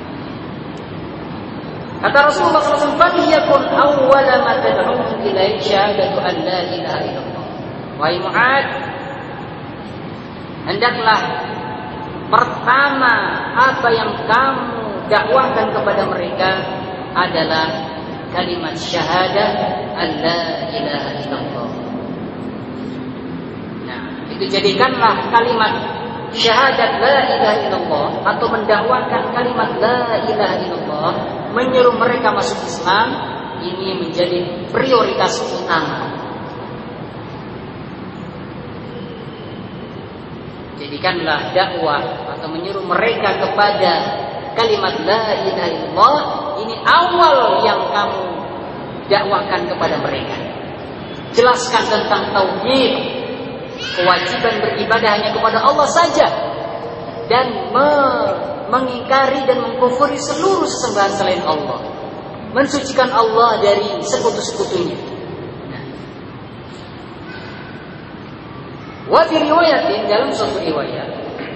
Kata Rasulullah sallallahu alaihi wasallam, "Faliyakun awwala ma tad'uhum ilaihi syahadatu an la ilaha illallah." Wahai Mu'adz, hendaklah pertama apa yang kamu dakwahkan kepada mereka adalah kalimat syahadah an la ilaha illallah. Nah, itu jadikanlah kalimat syahadat la ilaha illallah atau mendakwakan kalimat la ilaha illallah, menyeru mereka masuk Islam, ini menjadi prioritas utama. Jadikanlah dakwah atau menyuruh mereka kepada kalimat la ilaha illallah ini awal yang kamu dakwakan kepada mereka. Jelaskan tentang tauhid, kewajiban beribadah hanya kepada Allah saja, dan me- mengingkari dan mengkufuri seluruh sesembahan selain Allah, mensucikan Allah dari sekutu-sekutunya. Nah. Wa fi riwayatin, dalam suatu riwayat,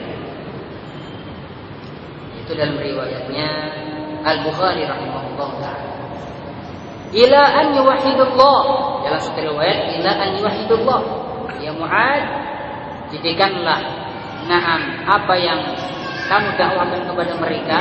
itu dalam riwayatnya Al-Bukhari rahimahullah ta'ala, ila an yuwahhidullah, dalam suatu riwayat ila an yuwahhidullah, ya Mu'ad, jadikanlah na'am apa yang kamu dakwakan kepada mereka.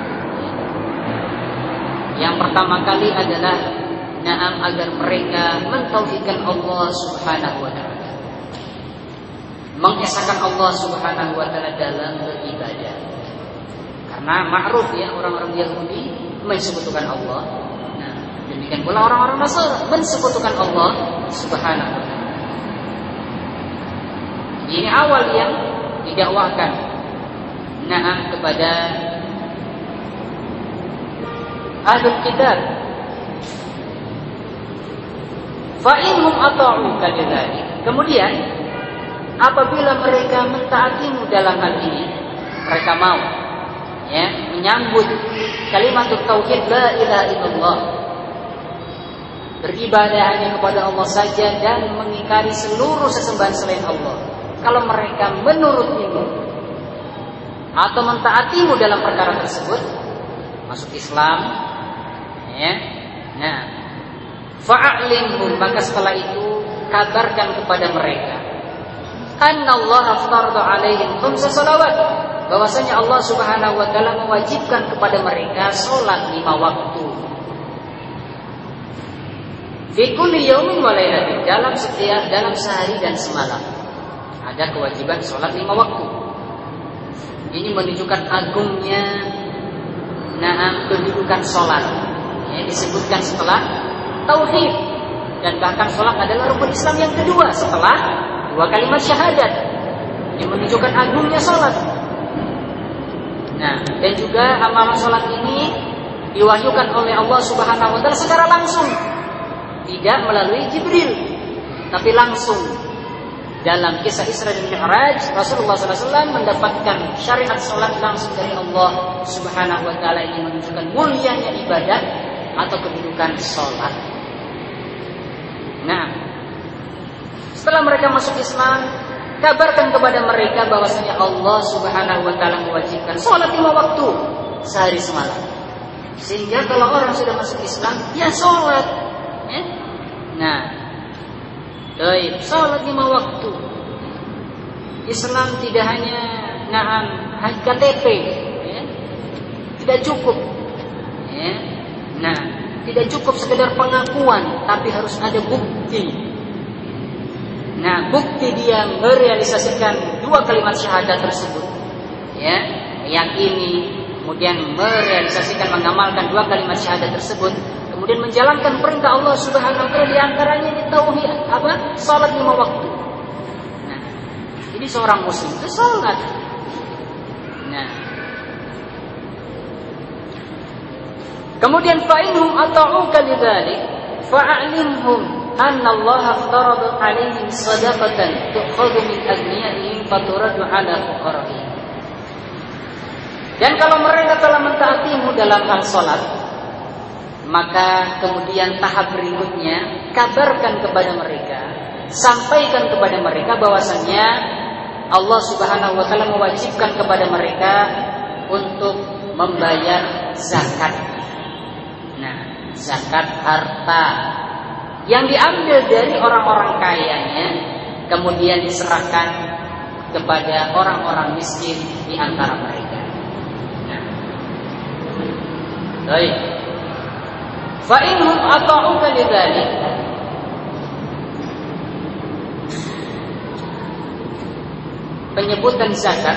Yang pertama kali adalah na'am agar mereka mentauhidkan Allah Subhanahu wa ta'ala, mengesahkan Allah Subhanahu wa ta'ala dalam beribadah. Karena ma'ruf ya, orang-orang Yahudi mensekutukan Allah. Nah, demikian pula orang-orang Nasrani mensekutukan Allah Subhanahu wa ta'ala. Ini awal yang didakwakan na'am kepada ahlul kitab. Fa inhum ata'uka lidzalik. Kemudian apabila mereka mentaatimu dalam hal ini, mereka mau ya menyambut kalimat tauhid la ilaha illallah, beribadah hanya kepada Allah saja dan mengingkari seluruh sesembahan selain Allah. Kalau mereka menurutimu atau mentaatimu dalam perkara tersebut, masuk Islam, ya. Nah, fa'alimhum, maka setelah itu kabarkan kepada mereka, annallaha farada 'alaihim khamsa shalawat, bahwasanya Allah Subhanahu wa taala mewajibkan kepada mereka salat lima waktu. Fi kulli yaumin wa lailatin, dalam setiap dalam sehari dan semalam ada kewajiban salat lima waktu. Ini menunjukkan agungnya na'am kedudukan salat. Ya, disebutkan setelah tauhid, dan bahkan salat adalah rukun Islam yang kedua setelah dua kalimat syahadat. Ini menunjukkan agungnya salat. Nah, dan juga amalan salat ini diwahyukan oleh Allah Subhanahu wa taala secara langsung, tidak melalui Jibril, tapi langsung. Dalam kisah Isra dan Mi'raj, Rasulullah sallallahu alaihi wasallam mendapatkan syariat salat langsung dari Allah Subhanahu wa taala. Ini menunjukkan mulianya ibadah atau kedudukan salat. Nah, setelah mereka masuk Islam, kabarkan kepada mereka bahwasanya Allah Subhanahu wa taala mewajibkan salat lima waktu sehari semalam. Sehingga kalau orang sudah masuk Islam, ya salat. Eh? Nah, baik, salat lima waktu. Islam tidak hanya na'am K T P, ya. Tidak cukup. Ya. Nah, tidak cukup sekedar pengakuan, tapi harus ada bukti. Nah, bukti dia merealisasikan dua kalimat syahadat tersebut, ya, meyakini, kemudian merealisasikan, mengamalkan dua kalimat syahadat tersebut, kemudian menjalankan perintah Allah Subhanahu wa taala, di antaranya di tauhid apa? Salat lima waktu. Nah, ini seorang muslim itu salat. Nah, kemudian fa'inhum ata'uka lidzalik fa'alimhum anna Allah aftarada 'alaihim shadaqatan tu'khadhu min agniyaihim faturadu 'ala fuqara'ihim. Dan kalau mereka telah mentaatimu dalam hal salat, maka kemudian tahap berikutnya kabarkan kepada mereka, sampaikan kepada mereka bahwasannya Allah Subhanahu wa taala mewajibkan kepada mereka untuk membayar zakat. Nah, zakat harta yang diambil dari orang-orang kayanya kemudian diserahkan kepada orang-orang miskin di antara mereka. Nah, baik. Fa inhum ata'uka lidzalik, penyebutan zakat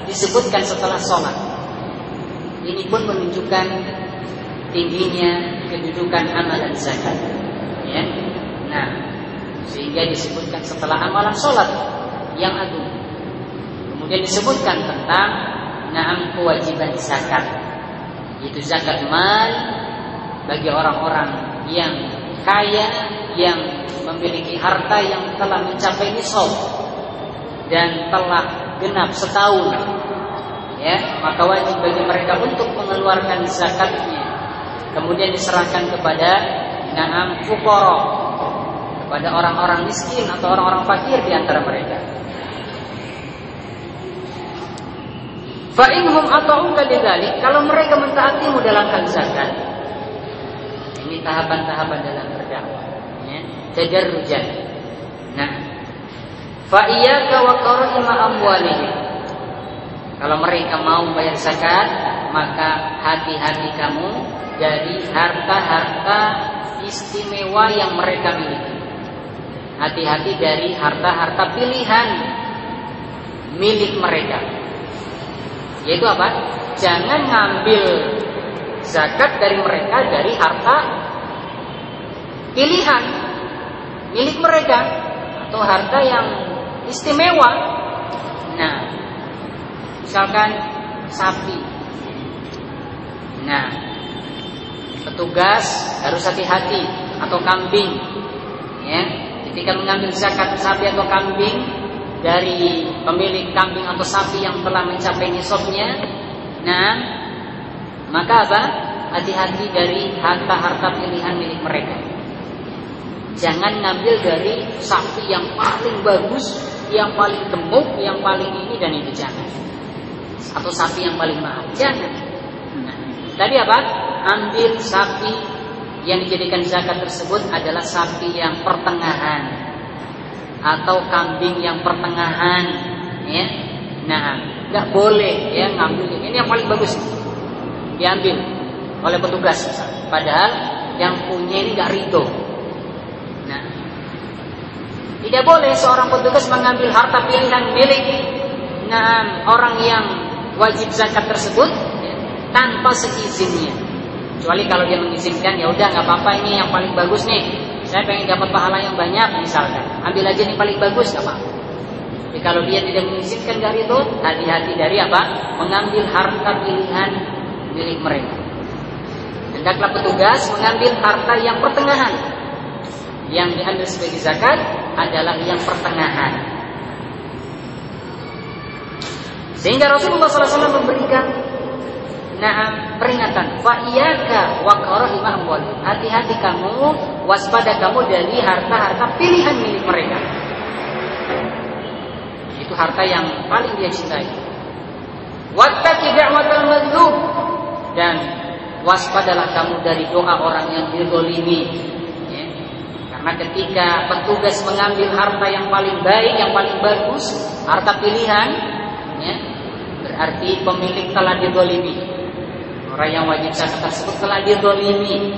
disebutkan setelah sholat. Ini pun menunjukkan tingginya kedudukan amalan zakat. Ya. Nah, sehingga disebutkan setelah amalan sholat yang agung, kemudian disebutkan tentang naam kewajiban zakat, yaitu zakat mal bagi orang-orang yang kaya, yang memiliki harta yang telah mencapai nisab dan telah genap setahun, ya, maka wajib bagi mereka untuk mengeluarkan zakatnya, kemudian diserahkan kepada naam fuqara, kepada orang-orang miskin atau orang-orang fakir di antara mereka. Fa inhum ata'uka lidzalik, kalau mereka mentaatimu dalam hal zakat, ini tahapan-tahapan dalam berdakwah, ya, tadarrujan. Nah, fa iyyaka wa qara'ima amwalihim, kalau mereka mau bayar zakat, maka hati-hati kamu dari harta-harta istimewa yang mereka miliki. Hati-hati dari harta-harta pilihan milik mereka. Yaitu apa? Jangan ngambil zakat dari mereka dari harta pilihan milik mereka atau harta yang istimewa. Nah, misalkan sapi. Nah, petugas harus hati-hati, atau kambing, ya, ketika mengambil zakat sapi atau kambing dari pemilik kambing atau sapi yang telah mencapai nisabnya. Nah, maka apa? Hati-hati dari harta-harta pilihan milik mereka. Jangan ngambil dari sapi yang paling bagus, yang paling gemuk, yang paling ini dan itu, jangan. Atau sapi yang paling mahal, jangan. Nah, tadi apa? Ambil sapi yang dijadikan zakat tersebut adalah sapi yang pertengahan atau kambing yang pertengahan, ya. Nah, nggak boleh ya ngambil ini yang paling bagus diambil oleh petugas misalnya. Padahal yang punya ini nggak ridho. Nah, tidak boleh seorang petugas mengambil harta pilihan milik nah, orang yang wajib zakat tersebut, ya, tanpa seizinnya. Kecuali kalau dia mengizinkan, ya udah nggak apa-apa, ini yang paling bagus nih, saya pengen dapat pahala yang banyak misalkan, ambil aja nih paling bagus, nggak apa-apa. Tapi kalau dia tidak mengizinkan dari itu, hati-hati dari apa? Mengambil harta pilihan milik mereka. Hendaklah petugas mengambil harta yang pertengahan. Yang diambil sebagai zakat adalah yang pertengahan. Sehingga Rasulullah shallallahu alaihi wasallam memberikan nah peringatan, fa iyyaka wa qara'ima amwalihim, hati-hati kamu, waspada kamu dari harta-harta pilihan milik mereka. Itu harta yang paling dia cintai. Wattaqi da'watal mazlum, dan waspadalah kamu dari doa orang yang dizalimi. Ya. Karena ketika petugas mengambil harta yang paling baik, yang paling bagus, harta pilihan, ya, berarti pemilik telah dizalimi. Orang yang wajib zakat tersebut telah dizalimi.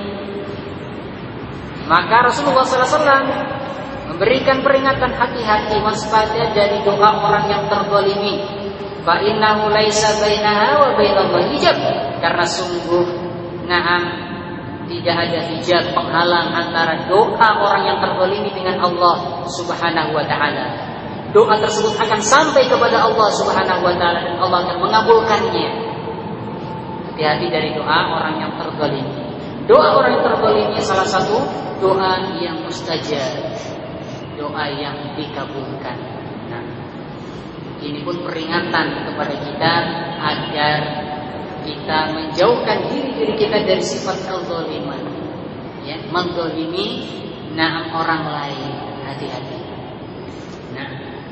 Maka Rasulullah shallallahu alaihi wasallam memberikan peringatan, hati-hati, waspada dari doa orang yang terzalimi. Fa innahu laisa bainaha wa bainallahi hijab, karena sungguh na'am tidak ada hijab penghalang antara doa orang yang terzalimi dengan Allah Subhanahu wa taala. Doa tersebut akan sampai kepada Allah Subhanahu wa taala dan Allah akan mengabulkannya. Hati-hati dari doa orang yang terzalimi. Doa orang yang terzalimi salah satu doa yang mustajab, doa yang dikabulkan. Nah, ini pun peringatan kepada kita agar kita menjauhkan diri-diri kita dari sifat al-zaliman, ya, menzalimi na'am orang lain. Hati-hati. Nah,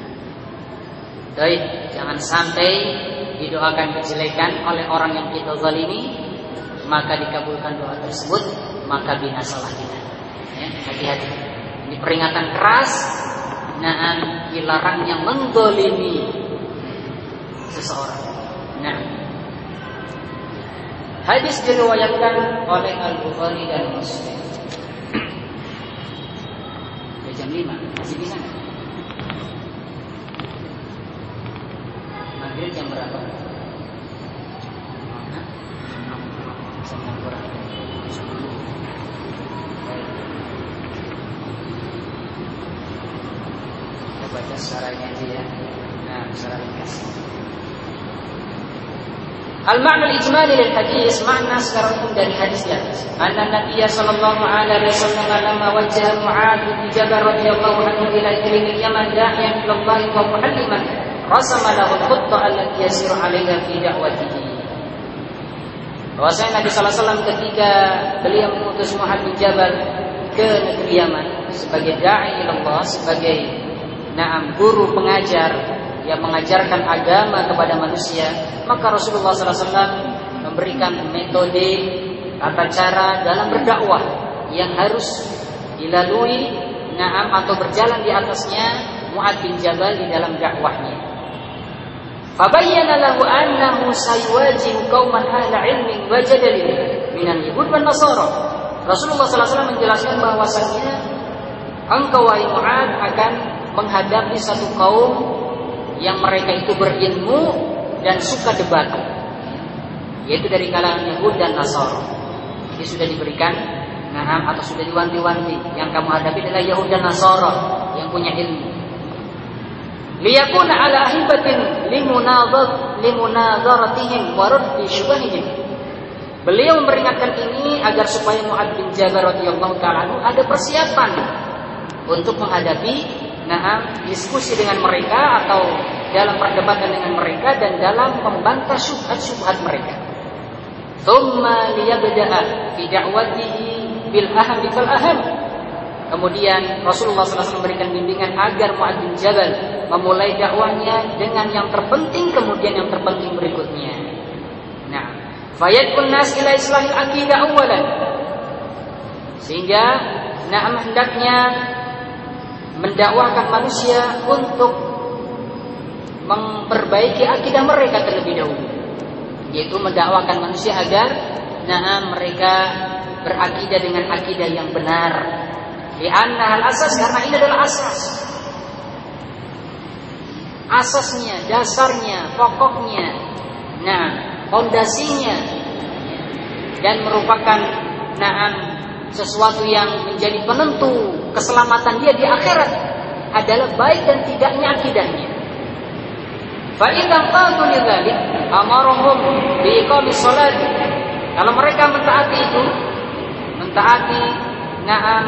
baik, jangan sampai didoakan kejelekan oleh orang yang kita zalimi, maka dikabulkan doa tersebut, maka binasalah kita. Ya, hati-hati. Ini peringatan keras, na'am dilarangnya menzalimi seseorang. Nah, hadis diriwayatkan oleh Al-Bukhari dan Muslim. Jam lima masih bisa nggak? Maghrib jam berapa? Sembilan kurang. baca secara ini aja ya. Nah, secara ringkas. Al-ma'na al-ijmali lil hadis, makna secara umum dari hadis di atas. Anna Nabi sallallahu alaihi wasallam lamma wajjaha Mu'adz bin Jabal radhiyallahu anhu ila iqlimil Yaman da'iyan ila Allah wa muhalliman rasama lahu al-khutta allati yasiru 'alaiha fi da'watihi. Bahwasanya Nabi sallallahu alaihi wasallam ketika beliau mengutus Mu'adz bin Jabal ke negeri Yaman sebagai da'i ila Allah, sebagai na'am guru pengajar yang mengajarkan agama kepada manusia, maka Rasulullah sallallahu alaihi wasallam memberikan metode tata cara dalam berdakwah yang harus dilalui na'am atau berjalan di atasnya Mu'adz bin Jabal di dalam dakwahnya. Fabayyana lahu annahu sayuwajihu qauman ahla ilmin wa jadalin minal yahud wan nasara. Rasulullah sallallahu alaihi wasallam menjelaskan bahwasanya engkau wahai Mu'adz akan menghadapi satu kaum yang mereka itu berilmu dan suka debat, yaitu dari kalangan Yahud dan Nasara. Jadi sudah diberikan naham atau sudah diwanti-wanti, yang kamu hadapi adalah Yahud dan Nasara yang punya ilmu. Liyakuna ala ahibatin limunadhar limunadharatihim wa raddi syubahihim. Beliau memperingatkan ini agar supaya Mu'adz bin Jabal radhiyallahu ta'ala ada persiapan untuk menghadapi nah, diskusi dengan mereka atau dalam perdebatan dengan mereka dan dalam membantah syubhat-syubhat mereka. Tsumma liyabda'a fi da'watihi bil aham fal aham. Kemudian Rasulullah sallallahu alaihi wasallam memberikan bimbingan agar Mu'adz bin Jabal memulai dakwahnya dengan yang terpenting, kemudian yang terpenting berikutnya. Nah, fayad'un nas ila islahil aqidah awalan. Sehingga nah hendaknya mendakwahkan manusia untuk memperbaiki akidah mereka terlebih dahulu, yaitu mendakwahkan manusia agar nah mereka berakidah dengan akidah yang benar. Li'anna al-asas, karena ini adalah asas, asasnya, dasarnya, pokoknya, nah fondasinya, dan merupakan nah sesuatu yang menjadi penentu keselamatan dia di akhirat adalah baik dan tidaknya akidahnya. Fa idzan qadu lidzalik amarahum bi iqamis shalat. Kalau mereka mentaati itu, mentaati na'am,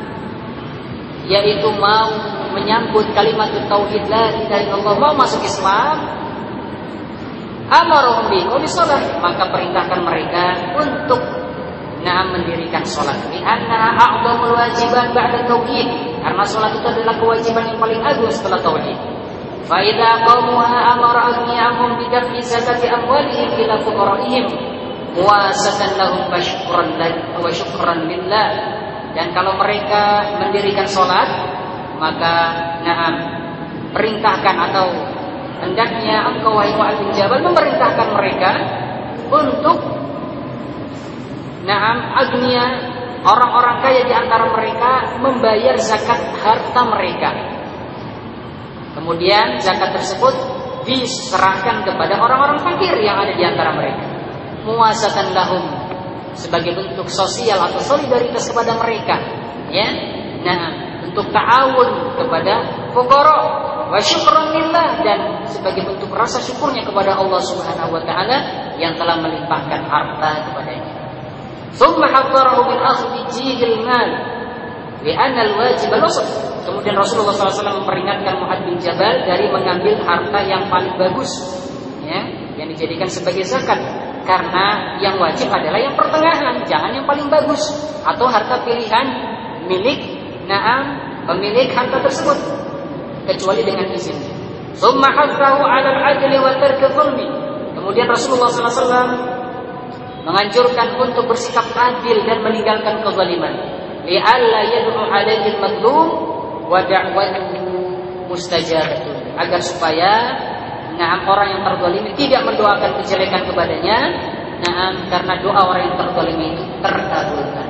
yaitu mau menyambut kalimat tauhid la ilaha illallah, mau masuk Islam, amarahum bi iqamis shalat, maka perintahkan mereka untuk na'am mendirikan salat. Li'annaha a'dhamul wajiban ba'da tauhid, karena salat itu adalah kewajiban yang paling agung setelah tauhid. Fa idza qaumuha amara aghniyahum bi daf'i zakati amwalihim ila fuqara'ihim muwasatan lahum wa syukran wa syukran lillah. Dan kalau mereka mendirikan salat, maka na'am perintahkan atau hendaknya engkau wahai Mu'adz bin Jabal memerintahkan mereka untuk na'am agniya, orang-orang kaya di antara mereka membayar zakat harta mereka. Kemudian zakat tersebut diserahkan kepada orang-orang fakir yang ada di antara mereka. Muwasatan lahum, sebagai bentuk sosial atau solidaritas kepada mereka, ya. Nah, untuk ta'awun kepada fuqara, wa syukran lillah, dan sebagai bentuk rasa syukurnya kepada Allah Subhanahu wa taala yang telah melimpahkan harta kepadanya. Tsumma hadharahu min akhdhi jihil mal li'anna al-wajib al-wasf. Kemudian Rasulullah sallallahu alaihi wasallam memperingatkan Mu'adz bin Jabal dari mengambil harta yang paling bagus, ya, yang dijadikan sebagai zakat, karena yang wajib adalah yang pertengahan, jangan yang paling bagus atau harta pilihan milik na'am pemilik harta tersebut, kecuali dengan izin. Tsumma hadhahu 'ala al-'adli wa tarki dhulmi. Kemudian Rasulullah sallallahu alaihi wasallam menganjurkan untuk bersikap adil dan meninggalkan kezaliman. Li'alla yad'u 'alaihi al-madlum wa da'watuhu mustajabatun. Agar supaya na'am orang yang terzalimi tidak mendoakan kejelekan kepadanya, na'am karena doa orang yang terzalimi itu terkabulkan.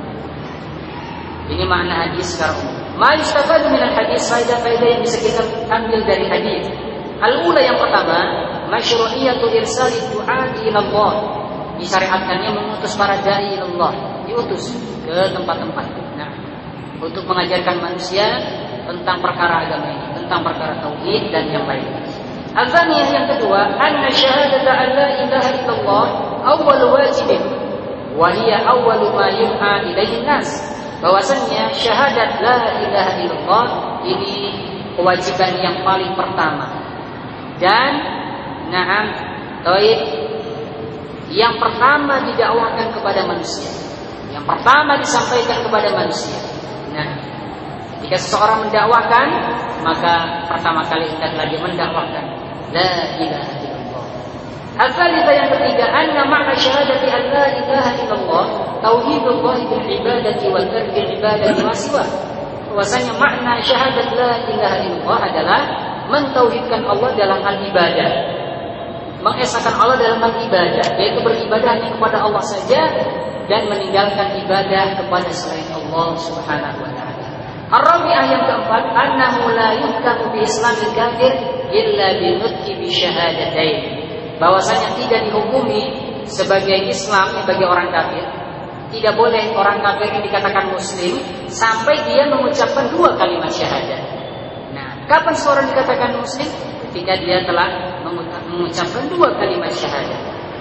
Ini makna hadis sekarang. Ma yustafadu minal hadis, faedah-faedah yang bisa kita ambil dari hadis. Al-ula, yang pertama, masyru'iyatu irsali du'ati ila Allah. Disyariatkannya mengutus para dai Allah, diutus ke tempat-tempat. Nah, untuk mengajarkan manusia tentang perkara agama ini, tentang perkara tauhid dan yang lain. Al-thaniyah, yang kedua, anna syahadata an la ilaha illallah awwal wajibin wa hiya awwal ma yuha ilaihi nas. Bahwasanya syahadat la ilaha illallah ini kewajiban yang paling pertama. Dan na'am tauhid yang pertama didakwakan kepada manusia. Yang pertama disampaikan kepada manusia. Nah, jika seseorang mendakwakan, maka pertama kali hendaklah dia mendakwakan la ilaha illallah. Al-thalithah, yang ketiga, anna ma'na syahadati an la ilaha illallah tauhidullah bil ibadati wa tarkil ibadati ma siwa. Bahwasanya makna syahadat la ilaha illallah adalah mentauhidkan Allah dalam hal ibadah, mengesahkan Allah dalam hal ibadah, yaitu beribadah hanya kepada Allah saja dan meninggalkan ibadah kepada selain Allah Subhanahu wa taala. Ar-rabi'ah, yang keempat, annahu la yuhkamu bi islamil kafir illa bi nutqi bi syahadatain. Bahwasanya tidak dihukumi sebagai Islam bagi orang kafir. Tidak boleh orang kafir yang dikatakan muslim sampai dia mengucapkan dua kalimat syahadat. Nah, kapan seorang dikatakan muslim? Ketika dia telah mengucapkan dua kalimat syahadat.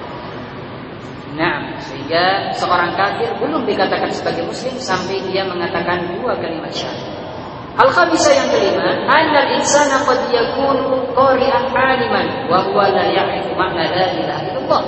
Nah, sehingga seorang kafir belum dikatakan sebagai muslim sampai dia mengatakan dua kalimat syahadat. Al-khamisah, yang kelima, annal insana qad yakunu qari'an 'aliman wa huwa la ya'rifu ma'na la ilaha illallah.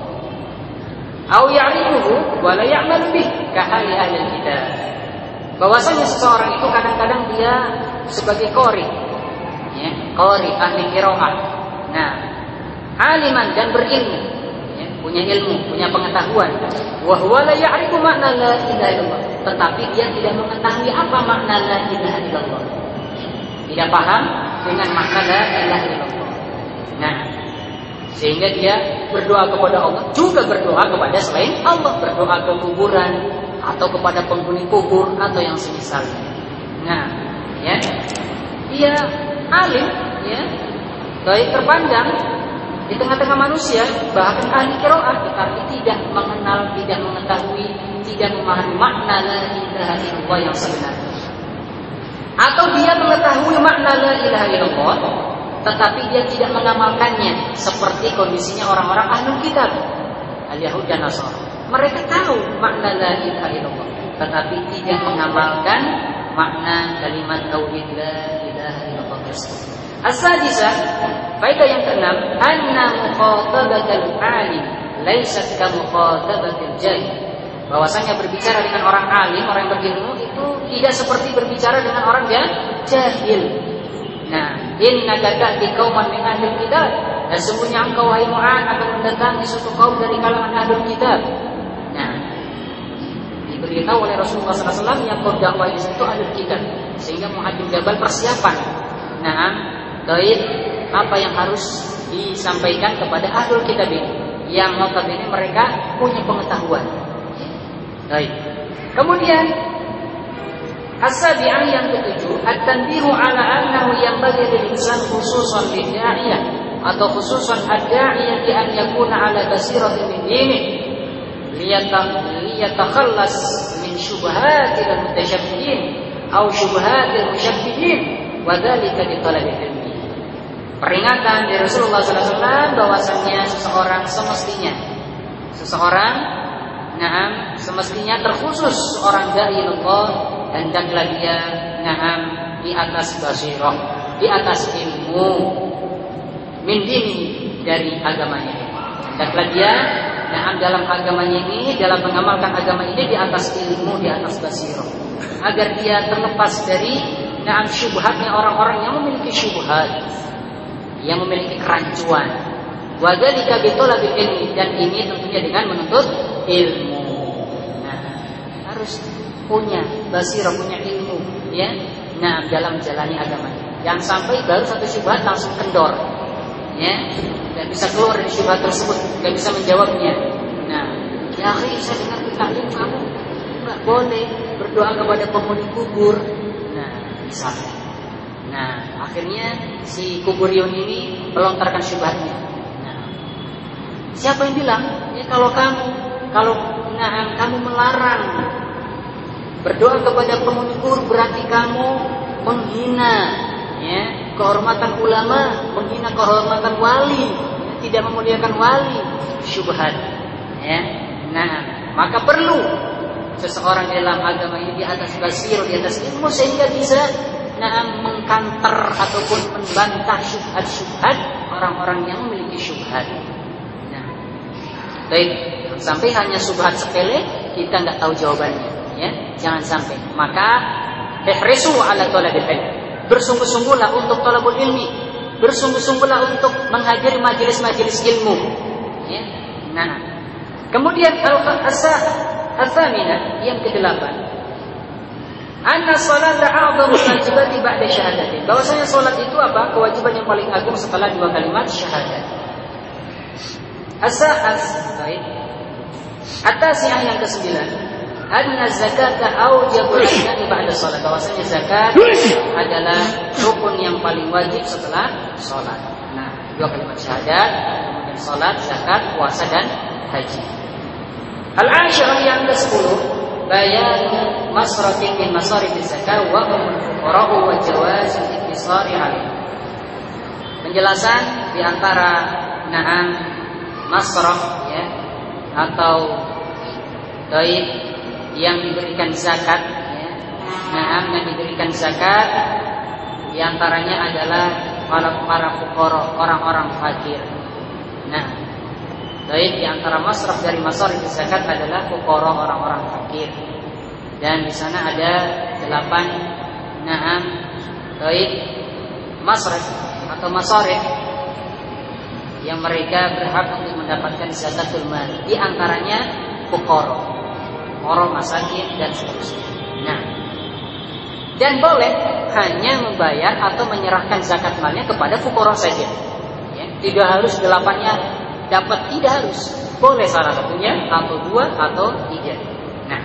Aw ya'rifuhu wa la ya'mal bih ka hali ahli kitab. Bahwasanya seseorang itu kadang-kadang dia sebagai qari, ya, qari ahli qiraah. Nah, aliman dan berilmu, ya, punya ilmu, punya pengetahuan. Wa huwa la ya'rifu ma'na la ilaha illallah. Tetapi dia tidak mengetahui apa makna la ilaha illallah. Tidak paham dengan makna la ilaha illallah. Nah, sehingga dia berdoa kepada Allah, juga berdoa kepada selain Allah, berdoa ke kuburan atau kepada penghuni kubur atau yang semisalnya. Nah, ya, dia alim, ya, baik terpandang di tengah-tengah manusia, bahkan ahli qiraah, tetapi tidak mengenal, tidak mengetahui, tidak memahami makna la ilaha illallah yang sebenarnya. Atau dia mengetahui makna la ilaha illallah, tetapi dia tidak mengamalkannya, seperti kondisinya orang-orang ahlul kitab, al-Yahud dan Nasara. Mereka tahu makna la ilaha illallah, tetapi tidak mengamalkan makna kalimat tauhid la ilaha illallah tersebut. As-sadisah, faedah yang keenam, anna mukhatabatal alim laysat ka mukhatabatil jahil. Bahwasanya berbicara dengan orang alim, orang yang berilmu itu tidak seperti berbicara dengan orang yang jahil. Nah, ini nagata di kauman min ahlul kitab. Dan sesungguhnya engkau wahai Mu'ad akan mendatangi suatu kaum dari kalangan ahlul kitab. Nah, diberitahu oleh Rasulullah sallallahu alaihi wasallam yang kau dakwah itu ahlul kitab, sehingga Mu'ad bin Jabal persiapan. Nah, baik apa yang harus disampaikan kepada ahlul kitab ini, yang notabene mereka punya pengetahuan. Baik. Kemudian as-sabi'ah, yang ketujuh, at-tanbihu ala annahu yanbaghi lil insan khususan lid da'iyah atau khususan ad-da'iyah an yakuna ala basiratin min dinihi liyatakhallas min syubhatil mutashabbihin aw syubhatil musyabbihin wa dzalika bi talabil ilmi. Peringatan dari Rasulullah sallallahu alaihi wasallam bahwasanya seseorang semestinya seseorang Naam, semestinya terkhusus seorang dai Allah, hendaklah dia naam di atas basirah, di atas ilmu min dini, dari agamanya. Hendaklah dia naam dalam agamanya ini, dalam mengamalkan agama ini di atas ilmu, di atas basirah, agar dia terlepas dari naam syubhatnya orang-orang yang memiliki syubhat, yang memiliki kerancuan. Wa dzalika bi talabil ilmi, dan ini tentunya dengan menuntut ilmu. Nah, harus punya basirah, punya ilmu, ya. Nah, dalam menjalani agama. Jangan sampai baru satu syubhat langsung kendor, ya. Tidak bisa keluar dari syubhat tersebut, tidak bisa menjawabnya. Nah, ya akhi, saya dengar taklim kamu enggak boleh berdoa kepada penghuni kubur. Nah, misalnya. Nah, akhirnya si kuburion ini melontarkan syubhatnya. Siapa yang bilang? Ya, kalau kamu, kalau nah, kamu melarang berdoa kepada penghuni kubur, berarti kamu menghina ya, kehormatan ulama, menghina kehormatan wali, tidak memuliakan wali, syubhat ya. Nah, maka perlu seseorang dalam agama ini di atas basir, di atas ilmu, sehingga bisa nah, mengkanter ataupun membantah syubhat-syubhat orang-orang yang memiliki syubhat. Nah, baik, sampai hanya syubhat sepele kita nggak tahu jawabannya, ya, jangan sampai. Maka ihrisu ala talabil ilm, bersungguh-sungguhlah untuk talabul ilmi, bersungguh-sungguhlah untuk menghadiri majelis-majelis ilmu. Ya. Nah, kemudian al-thaminah yang kedelapan, anna salata a'dhamu wajibati ba'da syahadatin. Bahwasanya salat itu apa? Kewajiban yang paling agung setelah dua kalimat syahadat. As-sa'as, baik. At-tasi'ah yang kesembilan, anna zakata aujabul arkani ba'da salat. Bahwasanya zakat adalah rukun yang paling wajib setelah salat. Nah, dua kalimat syahadat, kemudian salat, zakat, puasa dan haji. Al-ashirah yang kesepuluh, bayan masrafin min masarif zakat wa fuqara'u wa jawaz al-iktisari alaih. Penjelasan di antara na'am masraf ya, atau baik yang diberikan zakat ya, na'am yang diberikan zakat di antaranya adalah para para fuqara, orang-orang fakir. Nah, baik di antara masraf dari masarif zakat adalah fuqara, orang-orang fakir. Dan di sana ada delapan na'am baik masraf atau masarif yang mereka berhak untuk mendapatkan zakatul mal. Di antaranya fuqara, orang masakin dan seterusnya. Nah, dan boleh hanya membayar atau menyerahkan zakat malnya kepada fuqara saja. Ya, tidak harus delapannya dapat, tidak harus. Boleh salah satunya atau dua atau tiga. Nah,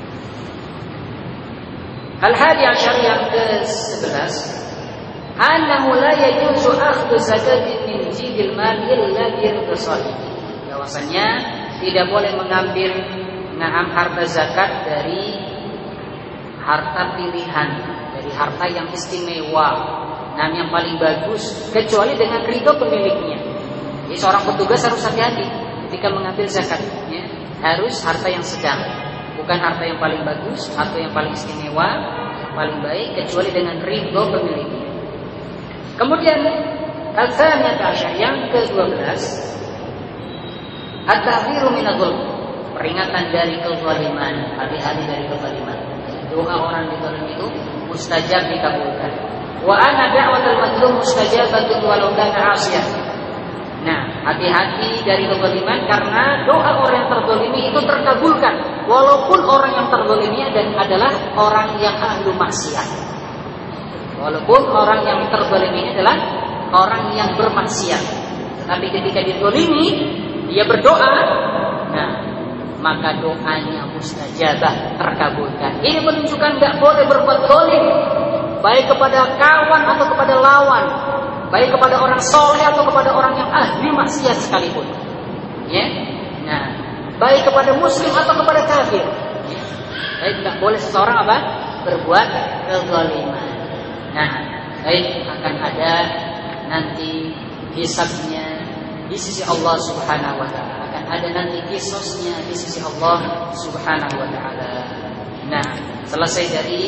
al-hadi asyar yang ke sebelas, annahu la yajuzu akhdhu zakatin min jibil mal illa bi ridha. Bahwasanya tidak boleh mengambil na'am harta zakat dari harta pilihan, dari harta yang istimewa, nah yang paling bagus, kecuali dengan ridho pemiliknya. Jadi seorang petugas harus hati-hati ketika mengambil zakatnya, harus harta yang sedang, bukan harta yang paling bagus atau yang paling istimewa, paling baik, kecuali dengan ridho pemiliknya. Kemudian al-thaniyah asyar yang ke-dua belas, at-tahdziru minadh-dhulm, peringatan dari kezaliman, hati-hati dari kezaliman. Doa orang dizalim itu mustajab dikabulkan. Wa anna da'watal madlum mustajabatun walau kana 'asiyah. Nah, hati-hati dari kezaliman karena doa orang yang terzalimi itu terkabulkan walaupun orang yang terzalimi adalah orang yang ahlu maksiat. Walaupun orang yang terzalimi adalah orang yang bermaksiat. Tapi ketika dizalimi, dia berdoa, nah, maka doanya mustajabah, terkabulkan. Ini menunjukkan tidak boleh berbuat zalim, baik kepada kawan atau kepada lawan, baik kepada orang soleh atau kepada orang yang ahli maksiat sekalipun. Ya, nah, baik kepada muslim atau kepada kafir. Ya. Baik, tidak boleh seseorang apa? Berbuat kezaliman. Nah, baik, akan ada nanti hisabnya di sisi Allah Subhanahu wa taala. Akan ada nanti qisasnya di sisi Allah Subhanahu wa taala. Nah, selesai dari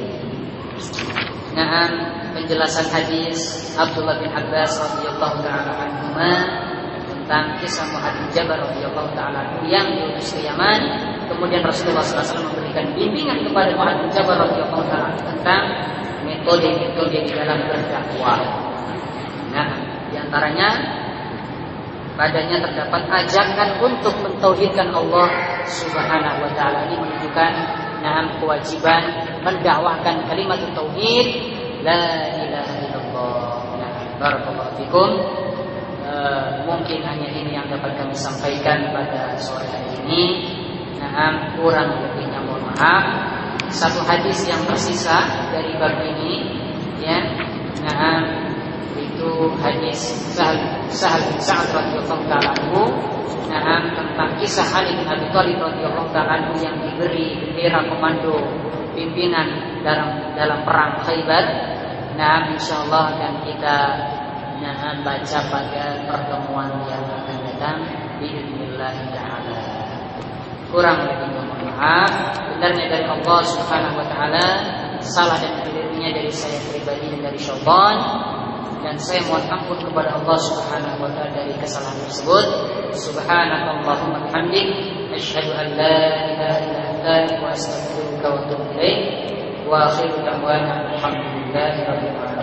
nah penjelasan hadis Abdullah bin Abbas radhiyallahu taala anhuma tentang kisah Mu'adz bin Jabal radhiyallahu taala anhu yang diutus ke Yaman. Kemudian Rasulullah sallallahu alaihi wasallam memberikan bimbingan kepada Mu'adz bin Jabal radhiyallahu taala tentang metode-metode di dalam berdakwah. Nah, di antaranya padanya terdapat ajakan untuk mentauhidkan Allah Subhanahu wa taala. Ini menunjukkan nah kewajiban mendakwahkan kalimat tauhid la ilaha illallah. Nah, barakallahu fikum. E, mungkin hanya ini yang dapat kami sampaikan pada sore hari ini. Nah, kurang lebihnya mohon maaf. Satu hadis yang tersisa dari bab ini ya. Nah, itu hadis Sahal Sahal bin Sa'ad radhiyallahu ta'ala anhu, nah tentang kisah Ali bin Abi Thalib radhiyallahu ta'ala anhu yang diberi bendera komando pimpinan dalam dalam perang Khaybar. Nah, insyaallah akan kita nah, baca pada pertemuan yang akan datang biidznillah taala. Kurang lebih mohon maaf, benarnya dari Allah Subhanahu wa taala, salah dan kelirunya dari saya pribadi dan dari syaitan, dan saya mohon ampun kepada Allah Subhanahu wa taala dari kesalahan tersebut. Subhanakallahumma hamdik, asyhadu an la ilaha illa anta wa astaghfiruka wa atubu ilaik. Wa akhiru da'wana alhamdulillahi rabbil alamin.